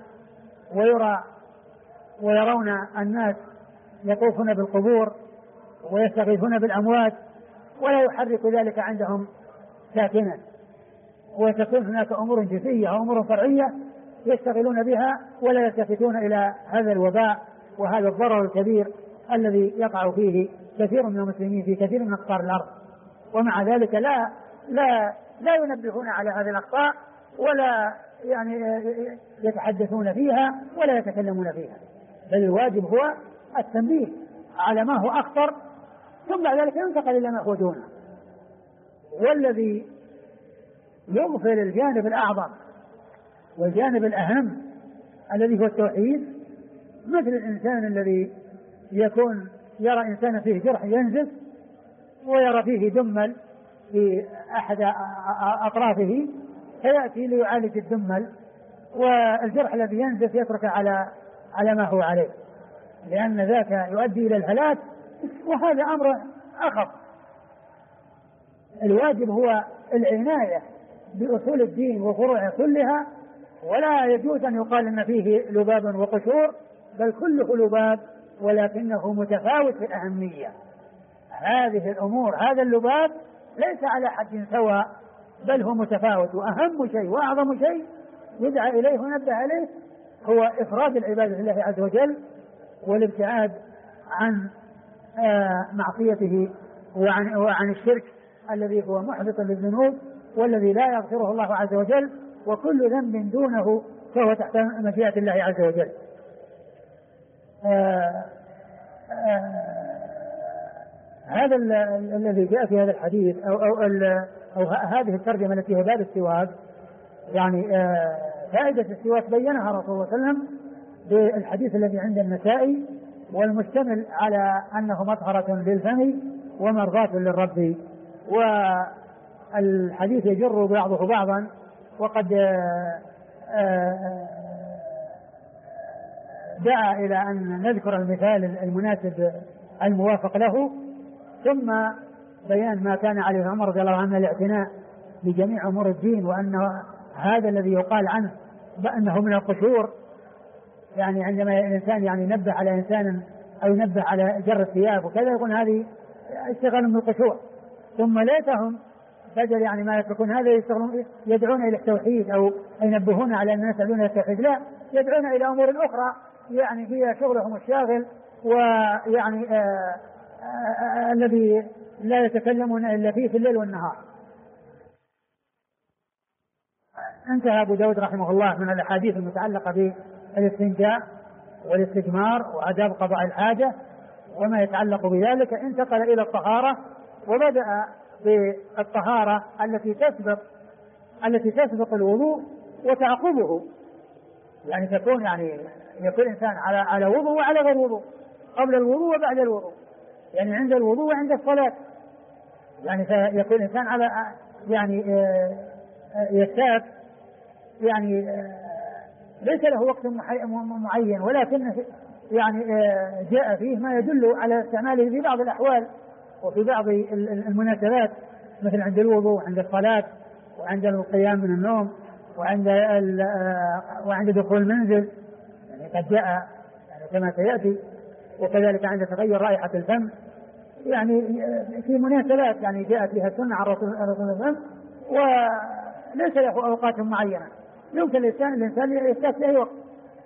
ويرون الناس يطوفون بالقبور ويستغيثون بالأموات ولا يحرك ذلك عندهم ساكنا، وتكون هناك أمور جزئية أو أمور فرعية يشتغلون بها ولا يلتفتون إلى هذا الوباء وهذا الضرر الكبير الذي يقع فيه كثير من المسلمين في كثير من أقطار الأرض، ومع ذلك لا ينبهون على هذه الأخطاء ولا يعني يتحدثون فيها ولا يتكلمون فيها، بل الواجب هو التنبيه على ما هو أخطر ثم بعد ذلك ينتقل إلى ما هو دونه. والذي يغفل الجانب الأعظم والجانب الأهم الذي هو التوحيد مثل الإنسان الذي يكون يرى إنسانا فيه جرح ينزف ويرى فيه دمل في أحد أطرافه فيأتي ليعالج الدمل والجرح الذي ينزف يترك على ما هو عليه، لأن ذاك يؤدي إلى الهلاك وهذا أمر أخف. الواجب هو العناية بأصول الدين وفروعه كلها، ولا يجوز أن يقال أن فيه لباب وقشور، بل كله لباب ولكنه متفاوت في الأهمية. هذه الأمور هذا اللباب ليس على حد سواء بل هو متفاوت، وأهم شيء وأعظم شيء يدعى إليه ونبه عليه هو إفراد العبادة لله عز وجل والابتعاد عن معصيته وعن الشرك الذي هو محبط للذنوب والذي لا يغفره الله عز وجل، وكل ذنب دونه فهو تحت مشيئة الله عز وجل. هذا الذي جاء في هذا الحديث أو هذه الترجمة التي هي باب السواك، يعني فائدة السواك بينها رسول الله صلى الله عليه وسلم بالحديث الذي عند النسائي والمشتمل على أنه مطهرة للفم ومرضاة للرب، والحديث يجر بعضه بعضا، وقد دعا إلى أن نذكر المثال المناسب الموافق له، ثم بيان ما كان عليه عمر رضي الله عنه الاعتناء بجميع أمور الدين، وأن هذا الذي يقال عنه بأنه من القشور، يعني عندما الإنسان يعني ينبه على إنسان أو ينبه على جر الثياب وكذا يقول هذه اشتغال من القشور، ثم ليتهم بدل يعني ما يتركون هذا يدعون إلى التوحيد أو ينبهون على الناس يدعون إلى التوحيد، لا، يدعون إلى أمور أخرى يعني فيها شغلهم الشاغل ويعني الذي لا يتكلمون إلا فيه في الليل والنهار. انتهى أبو داود رحمه الله من الأحاديث المتعلقة بالاستنجاء والاستجمار وآداب قضاء الحاجة وما يتعلق بذلك، انتقل إلى الطهارة وبدأ بالطهارة التي تسبق الوضوء وتعقبه، يعني تكون يعني يكون الإنسان على وضوء وعلى غير وضوء، قبل الوضوء وبعد الوضوء، يعني عند الوضوء وعند الصلاة، يعني يكون الإنسان على يعني يستاك، يعني ليس له وقت معين، ولكن يعني جاء فيه ما يدل على استعماله في بعض الأحوال وفي بعض المناسبات، مثل عند الوضوء وعند الصلاة وعند القيام من النوم وعند دخول المنزل، يعني قد جاء يعني كما سيأتي. وكذلك عند تغير رائحة الفم، يعني في مناسبات يعني جاءت بها السنة عن رسول الله صلى الله عليه وسلم، وليس له أوقات معينة، يمكن الإنسان يستاك في أي وقت.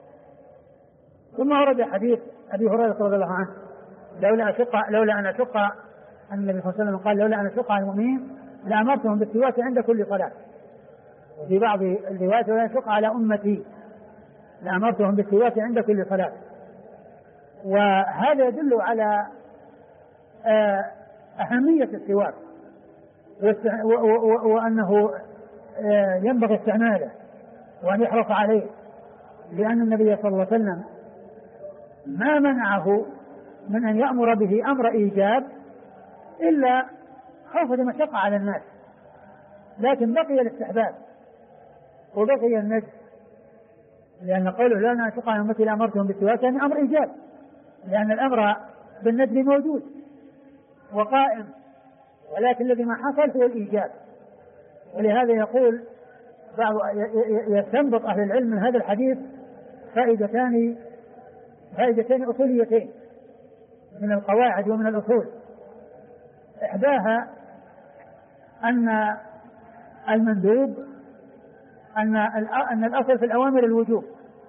ثم ورد حديث أبي هريرة رضي الله عنه لولا أن أشق، أن النبي صلى الله عليه وسلم قال لولا أن أشق على المؤمنين لأمرتهم بالسواك عند كل صلاة. وفي بعض الروايات لولا أن أشق على أمتي لأمرتهم بالسواك عند كل صلاة. وهذا يدل على أهمية السواك وأنه ينبغي استعماله وأن يحرص عليه، لأن النبي صلى الله عليه وسلم ما منعه من أن يأمر به أمر إيجاب إلا خوف المشقة على الناس، لكن بقي الاستحباب وبقي الندب، لأن قوله لا أنا أشق على أمتي لأمرتهم بالسواك يعني أمر إيجاب، لأن الأمر بالندب موجود وقائم، ولكن الذي ما حصل هو الإيجاب. ولهذا يقول يستنبط أهل العلم من هذا الحديث فائدتان أصوليتين من القواعد ومن الأصول. إحداها أن المندوب أن الأصل في الأوامر الوجوب،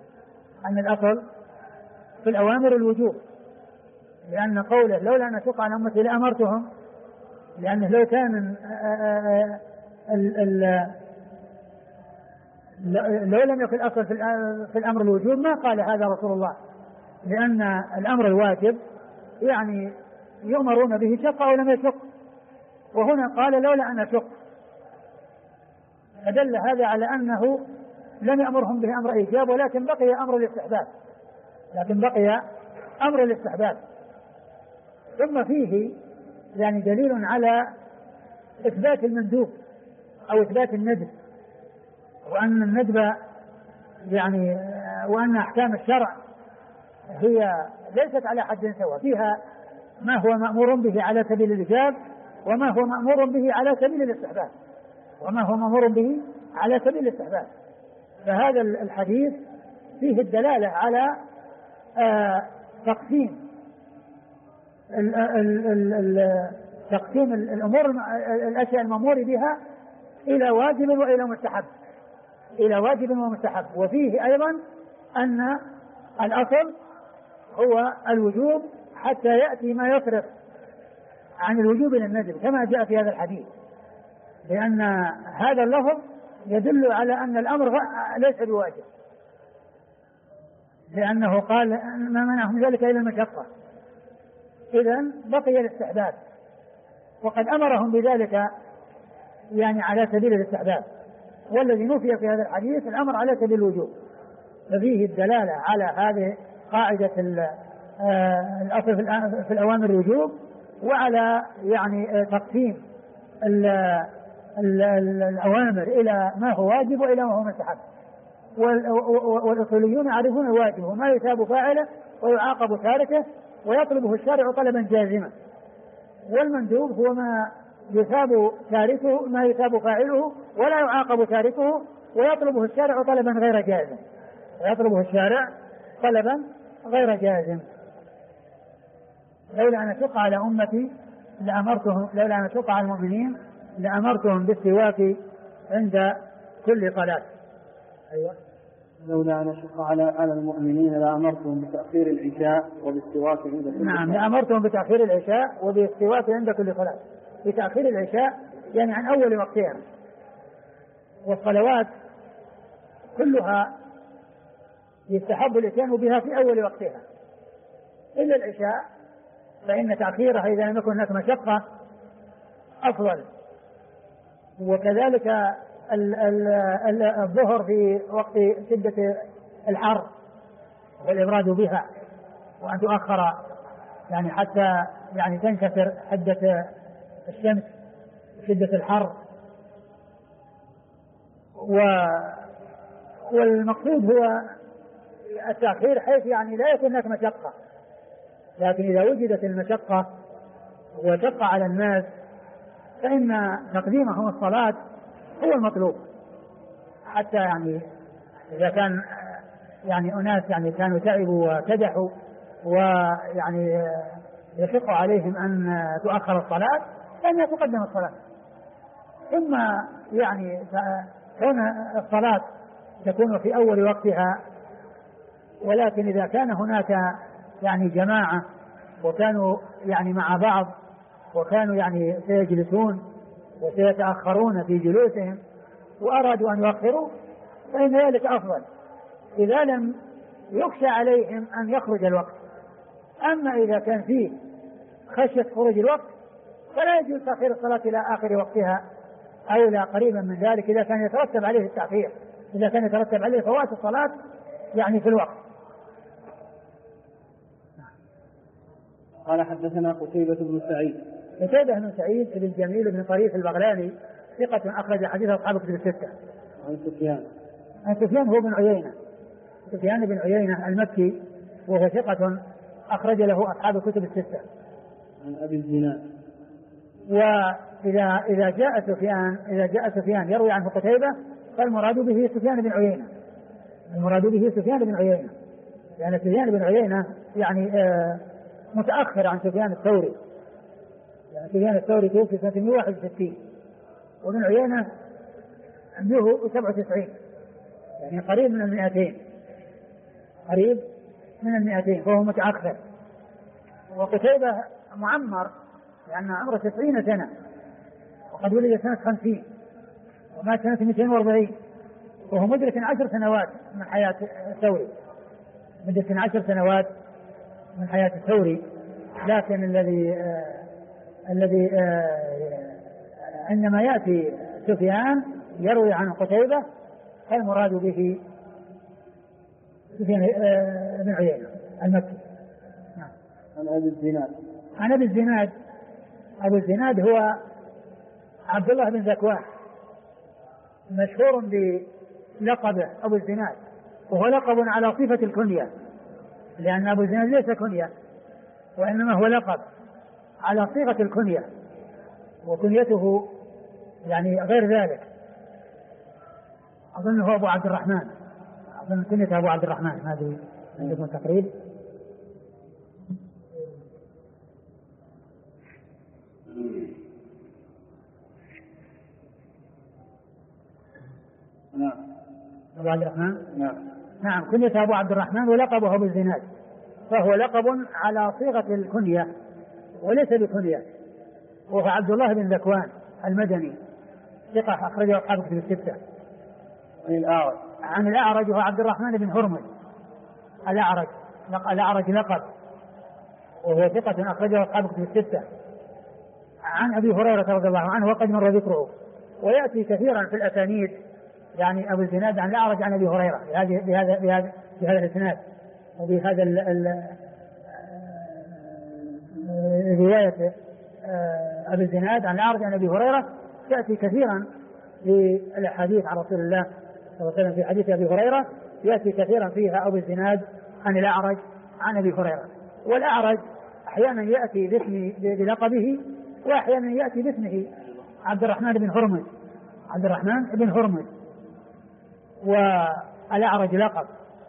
لأن قوله لولا أن أشق على أمتي لأمرتهم، لأنه لو كان لو لم يكن الأصل في الأمر الوجوب ما قال هذا رسول الله، لأن الأمر الواجب يعني يؤمرون به شق أو لم يشق، وهنا قال لولا أن أشق، فدل هذا على أنه لم يأمرهم به أمر إيجاب، ولكن بقي أمر الاستحباب. ثم فيه يعني دليل على إثبات المندوب أو إثبات الندب، وأن الندب يعني وأن أحكام الشرع هي ليست على حد سواء، فيها ما هو مأمور به على سبيل الإيجاب وما هو مأمور به على سبيل الاستحباب، فهذا الحديث فيه الدلالة على تقسيم الأمور الأشياء المأمور بها إلى واجب ومستحب، وفيه أيضا أن الأصل هو الوجوب حتى يأتي ما يصرف عن الوجوب إلى الندب كما جاء في هذا الحديث، لأن هذا اللفظ يدل على أن الأمر ليس بواجب، لأنه قال ما منعهم ذلك إلى المشقة، إذن بقي الاستحباب، وقد أمرهم بذلك يعني على سبيل الاستحباب، والذي نفي في هذا الحديث الأمر على سبيل الوجوب، ففيه الدلالة على هذه قاعدة الأصل في الأوامر الوجوب، وعلى يعني تقسيم الأوامر إلى ما هو واجب وإلى ما هو مستحب. والأصوليون يعرفون الواجب وما يثاب فاعله ويعاقب تاركه ويطلبه الشارع طلبا جازما، والمندوب هو ما يثاب تاركه ما يثاب فاعله ولا يعاقب تاركه ويطلبه الشارع طلبا غير جازم. لولا أن أشق على أمتي لولا أن أشق على المؤمنين لأمرتهم بالسواك عند كل صلاة. أيوة. لولا أن أشق على المؤمنين لأمرتهم بتأخير العشاء وبالسواك عند كل صلاة. نعم، لأمرتهم بتأخير العشاء وبالسواك عند كل صلاة. بتأخير العشاء يعني عن أول وقتها، والصلوات كلها يستحب الاتيان بها في أول وقتها إلا العشاء، فإن تأخيرها إذا لم يكن هناك مشقة أفضل، وكذلك الظهر في وقت شدة الحر والإبراد بها، وأن تؤخر يعني حتى يعني تنكسر حدة الشمس شدة الحر. والمقصود هو التأخير حيث يعني لا يكون هناك مشقة، لكن إذا وجدت المشقة وشق على الناس فإن تقديمهم الصلاة هو المطلوب، حتى يعني إذا كان يعني أناس يعني كانوا تعبوا وكدحوا ويعني يشق عليهم أن تؤخر الصلاة فإنها تقدم الصلاة. ثم يعني كون الصلاة تكون في أول وقتها، ولكن إذا كان هناك يعني جماعة وكانوا يعني مع بعض وكانوا يعني سيجلسون وسيتأخرون في جلوسهم وأرادوا أن يؤخروا فإن ذلك أفضل إذا لم يخشى عليهم أن يخرج الوقت. أما إذا كان فيه خشية خروج الوقت فلا يجوز تأخير الصلاة إلى آخر وقتها أو إلى قريبا من ذلك إذا كان يترتب عليه التأخير، إذا كان يترتب عليه فوات الصلاة يعني في الوقت. قال حدثنا قتيبة بن سعيد. قتيبة بن سعيد بن جميل بن طريف البغلاني ثقة أخرج حديث أصحاب الكتب الستة. عن سفيان. عن سفيان هو بن عيينة، سفيان بن عيينة المكي وهو ثقة أخرج له أصحاب الكتب الستة. عن أبي الزناد. وإذا جاء سفيان يروي عنه قتيبة فالمراد به سفيان بن عيينة، المراد به سفيان بن عيينة، لأن سفيان بن عيينة يعني متأخر عن سفيان الثوري، يعني سفيان الثوري توفي سنة 161 وابن عيينة عنده 97، يعني قريب من 200، قريب من 200 فهو متأخر. وقتيبة معمر لأن عمره 90 سنة وقد ولد سنة 50 ومات سنة 240 وهو مدرك 10 سنوات من حياة الثوري، مدرك 10 سنوات من حياة الثوري. لكن الذي عندما يأتي سفيان يروي عن قتيبة المراد به سفيان بن عيينة المكي. عن أبي الزناد. عن أبي الزناد. أبو الزناد هو عبد الله بن ذكوان مشهور بلقبه أبو الزناد، وهو لقب على صفة الكنية، لأن أبو الزناد ليس كنية وإنما هو لقب على صيغة الكنية، وكنيته يعني غير ذلك. أظنه أبو عبد الرحمن، أظن كنيته أبو عبد الرحمن، هذه عندكم تقريب. نعم. أبو عبد الرحمن. نعم. كنيته أبو عبد الرحمن ولقبه أبو الزناد، فهو لقب على صيغة الكنية وليس بكنية. وهو عبد الله بن ذكوان المدني ثقة أخرجه أصحاب الكتب الستة. عن الأعرج وهو عبد الرحمن بن هرمز الأعرج لقب وهو ثقة أخرجه أصحاب الكتب الستة. عن أبي هريرة رضي الله عنه وقد مر ذكره، ويأتي كثيرا في الأسانيد يعني أبو الزناد عن الأعرج عن أبي هريرة بهذا الإسناد وبهذا رواية أبي الزناد عن الأعرج عن أبي هريرة تأتي كثيرا في الأحاديث عن رسول الله صلى الله عليه وسلم. في حديث أبي هريرة يأتي كثيرا فيها أبو الزناد عن الأعرج عن أبي هريرة. والأعرج أحيانا يأتي بلقبه وأحيانا يأتي باسمه عبد الرحمن بن هرمز والأعرج لقب.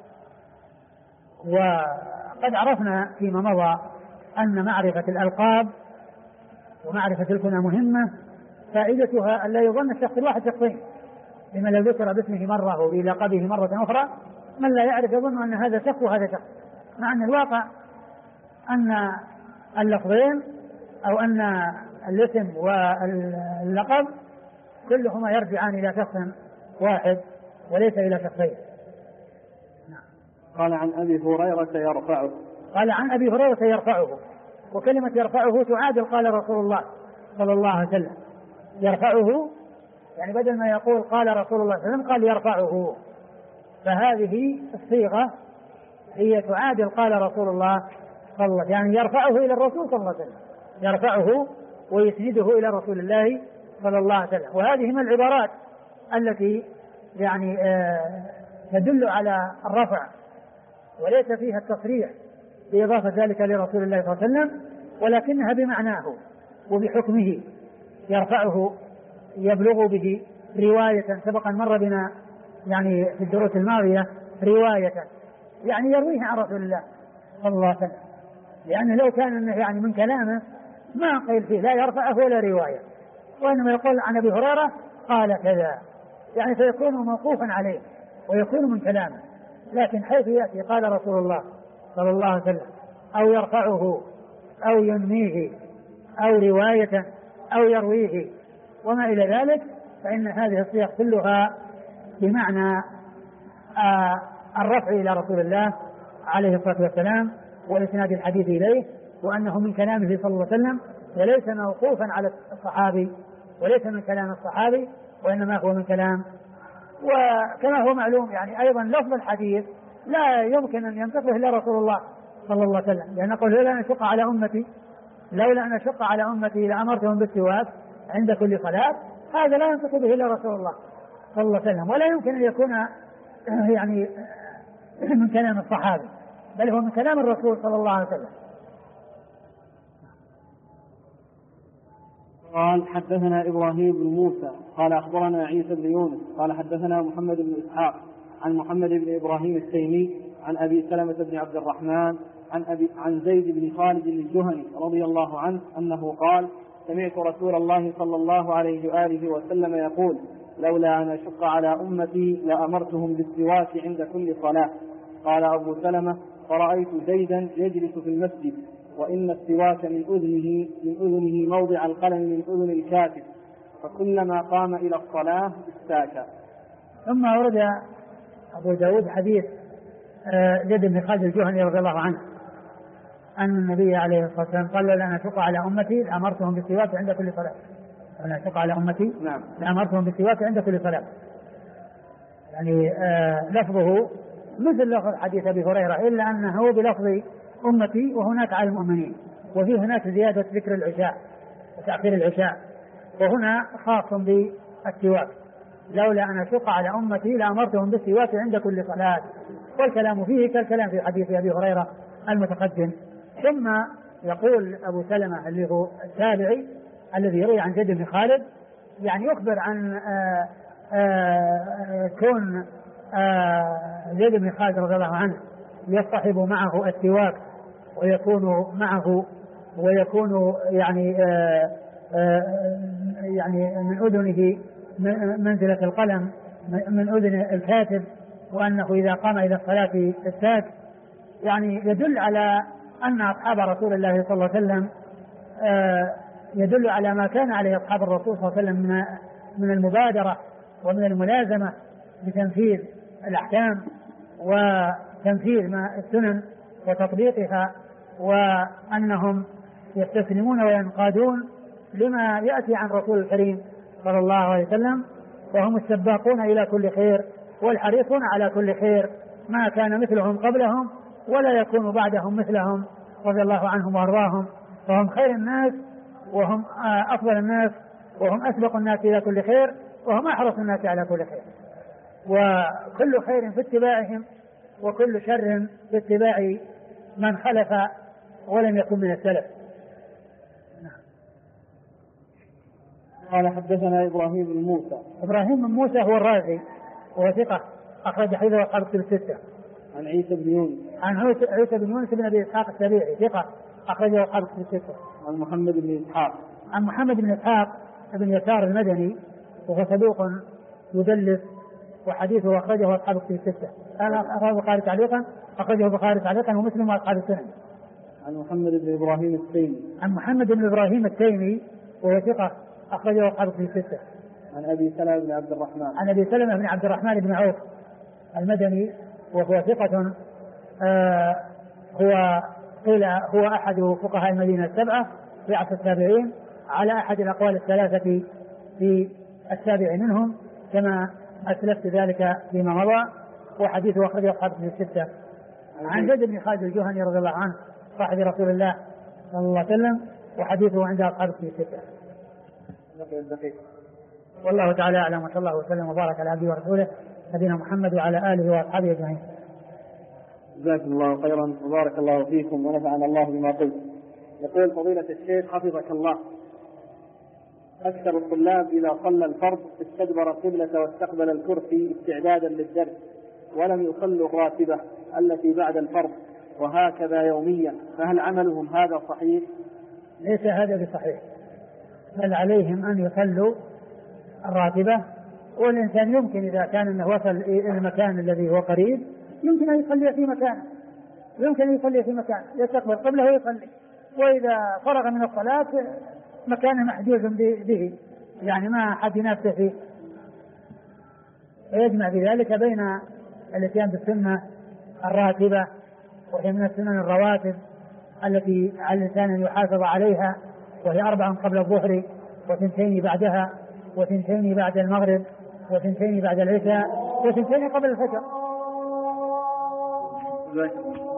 وقد عرفنا فيما مضى أن معرفة الألقاب ومعرفة الكنى مهمة، فائدتها أن لا يظن الشخص الواحد شخصين، لما لو ذكر باسمه مرة وبلقبه مرة أخرى من لا يعرف يظن أن هذا شخص وهذا شخص، مع أن الواقع أن اللفظين أو أن الاسم واللقب كلهما يرجعان إلى شخص واحد وليس إلى شخصين. قال عن أبي هريرة يرفعه. قال عن أبي هريرة يرفعه، وكلمة يرفعه تعادل قال رسول الله صلى الله عليه وسلم. يرفعه يعني بدل ما يقول قال رسول الله صلى الله عليه وسلم قال يرفعه، فهذه الصيغة هي تعادل قال رسول الله صلى الله عليه وسلم، يعني يرفعه إلى الرسول صلى الله عليه وسلم، يرفعه ويسنده إلى رسول الله صلى الله عليه وسلم. وهذه من العبارات التي يعني تدل على الرفع وليس فيها التصريح بإضافة ذلك لرسول الله صلى الله عليه وسلم، ولكنها بمعناه وبحكمه. يرفعه يبلغ به رواية، سبقا مر بنا يعني في الدروس الماضية رواية يعني يرويه عن رسول الله صلى الله عليه وسلم، لأنه لو كان أنه يعني من كلامه ما قيل فيه لا يرفعه ولا رواية، وإنما يقول عن أبي هريرة قال كذا، يعني فيكون موقوفا عليه ويكون من كلامه. لكن حيث يأتي قال رسول الله صلى الله عليه وسلم أو يرفعه أو ينميه أو رواية أو يرويه وما إلى ذلك، فإن هذه الصيغ كلها بمعنى الرفع إلى رسول الله عليه الصلاة والسلام والإسناد الحديث إليه، وأنه من كلامه صلى الله عليه وسلم وليس موقوفا على الصحابي وليس من كلام الصحابي، وإنما هو من كلام. وكما هو معلوم يعني أيضا لفظ الحديث لا يمكن أن ينطقه إلا رسول الله صلى الله عليه وسلم، لأن نقول لولا أن أشق على أمتي لأمرتهم بالسواك عند كل صلاة، هذا لا ينطق به إلا رسول الله صلى الله عليه وسلم، ولا يمكن أن يكون يعني من كلام الصحابي، بل هو من كلام الرسول صلى الله عليه وسلم. قال حدثنا إبراهيم بن موسى قال أخبرنا عيسى بن يونس قال حدثنا محمد بن إسحاق عن محمد بن إبراهيم التيمي عن أبي سلمة بن عبد الرحمن عن زيد بن خالد الجهني رضي الله عنه أنه قال سمعت رسول الله صلى الله عليه وآله وسلم يقول لولا أن أشق على أمتي لأمرتهم بالسواك عند كل صلاة. قال أبو سلمة فرأيت زيدا يجلس في المسجد وإن السواك من أذنه موضع القلم من أذن الكاتب، فكلما قام إلى الصلاة استاك. ثم ورد أبو داود حديث زيد بن خالد الجهني رضي الله عنه أن النبي عليه الصلاة والسلام قال لأن أشق على أمتي لأمرتهم بالسواك عند كل صلاة. أنا أشق على أمتي لأمرتهم بالسواك عند كل صلاة. يعني لفظه مثل لفظ حديث أبي هريرة، إلا أنه بلفظ أمتي وهناك على المؤمنين، وفي هناك زيادة ذكر العشاء وتأخير العشاء، وهنا خاص بالسواك لولا أن أشق على أمتي لأمرتهم بالسواك عند كل صلاة. والكلام فيه كالكلام في حديث أبي هريرة المتقدم. ثم يقول أبو سلمة اللي هو التابعي الذي يروي عن زيد بن خالد، يعني يخبر عن كون زيد بن خالد رضي الله عنه يصطحب معه السواك ويكون معه ويكون يعني من أذنه منزلة القلم من أذن الكاتب، وأنه إذا قام إلى الصلاة استاك، يعني يدل على أن أصحاب رسول الله صلى الله عليه وسلم يدل على ما كان عليه أصحاب الرسول صلى الله عليه وسلم من المبادرة ومن الملازمة بتنفيذ الأحكام وتنفيذ ما السنن وتطبيقها، وأنهم يستسلمون وينقادون لما يأتي عن رسول الكريم صلى الله عليه وسلم، وهم السباقون إلى كل خير والحريصون على كل خير، ما كان مثلهم قبلهم ولا يكون بعدهم مثلهم رضي الله عنهم وارضاهم، وهم خير الناس وهم أفضل الناس وهم أسبق الناس إلى كل خير وهم أحرص الناس على كل خير، وكل خير في اتباعهم وكل شر في اتباع من خلف ولم يكن من السلف. قال حدثنا إبراهيم بن موسى. إبراهيم بن موسى هو الرازي وهو ثقة أخرج حديثه أصحاب الكتب الستة. عن عيسى بن يونس. عن عيسى بن يونس بن أبي إسحاق السبيعي ثقة أخرجه أصحاب الكتب الستة. عن محمد بن إسحاق. عن محمد بن إسحاق بن يسار المدني وهو صدوق يدلس وحديثه أخرجه أصحاب الكتب الستة. أخرجه البخاري تعليقا، أخرجه البخاري تعليقا ومسلم وأصحاب السنن. عن محمد بن إبراهيم التيمي. عن محمد بن إبراهيم التيمي وهو ثقة أخرجه أصحاب الكتب الستة. عن أبي سلمة بن عبد الرحمن. عن أبي سلمة بن عبد الرحمن بن عوف المدني وهو ثقة هو أحد فقهاء المدينة السبعة في عصر التابعين على أحد الأقوال الثلاثة في السابع منهم كما أسلفت ذلك فيما مضى، وحديثه أخرجه أصحاب الستة. عن زيد بن خالد الجهني رضي الله عنه صاحب رسول الله صلى الله عليه وسلم وحديثه عند أصحاب الستة. والله تعالى أعلم، وصلى الله وسلم وبارك على عبده ورسوله نبينا محمد وعلى آله وأصحابه أجمعين. جزاكم الله خيرا وبارك الله فيكم ونفعنا الله بما قلت. يقول فضيلة الشيخ حفظك الله، أكثر الطلاب إذا صلى الفرض استدبر القبلة واستقبل الكرسي استعدادا للدرس، ولم يصلوا الراتبة التي بعد الفرض وهكذا يوميا، فهل عملهم هذا صحيح؟ ليس هذا بصحيح، بل عليهم أن يصلوا الراتبة. والإنسان يمكن إذا كان أنه وصل إلى المكان الذي هو قريب يمكن أن يصلي في مكان، يستقبل قبله ويصلي، وإذا فرغ من الصلاة مكان محجوز به، يعني ما حد ينافسه فيه، ويجمع بذلك بين الاتيان بالسنة الراتبة، وهي من السنن الرواتب التي على الإنسان أن يحافظ عليها، وهي 4 قبل الظهر، و2 بعدها، و2 بعد المغرب، و2 بعد العشاء، و2 قبل الفجر.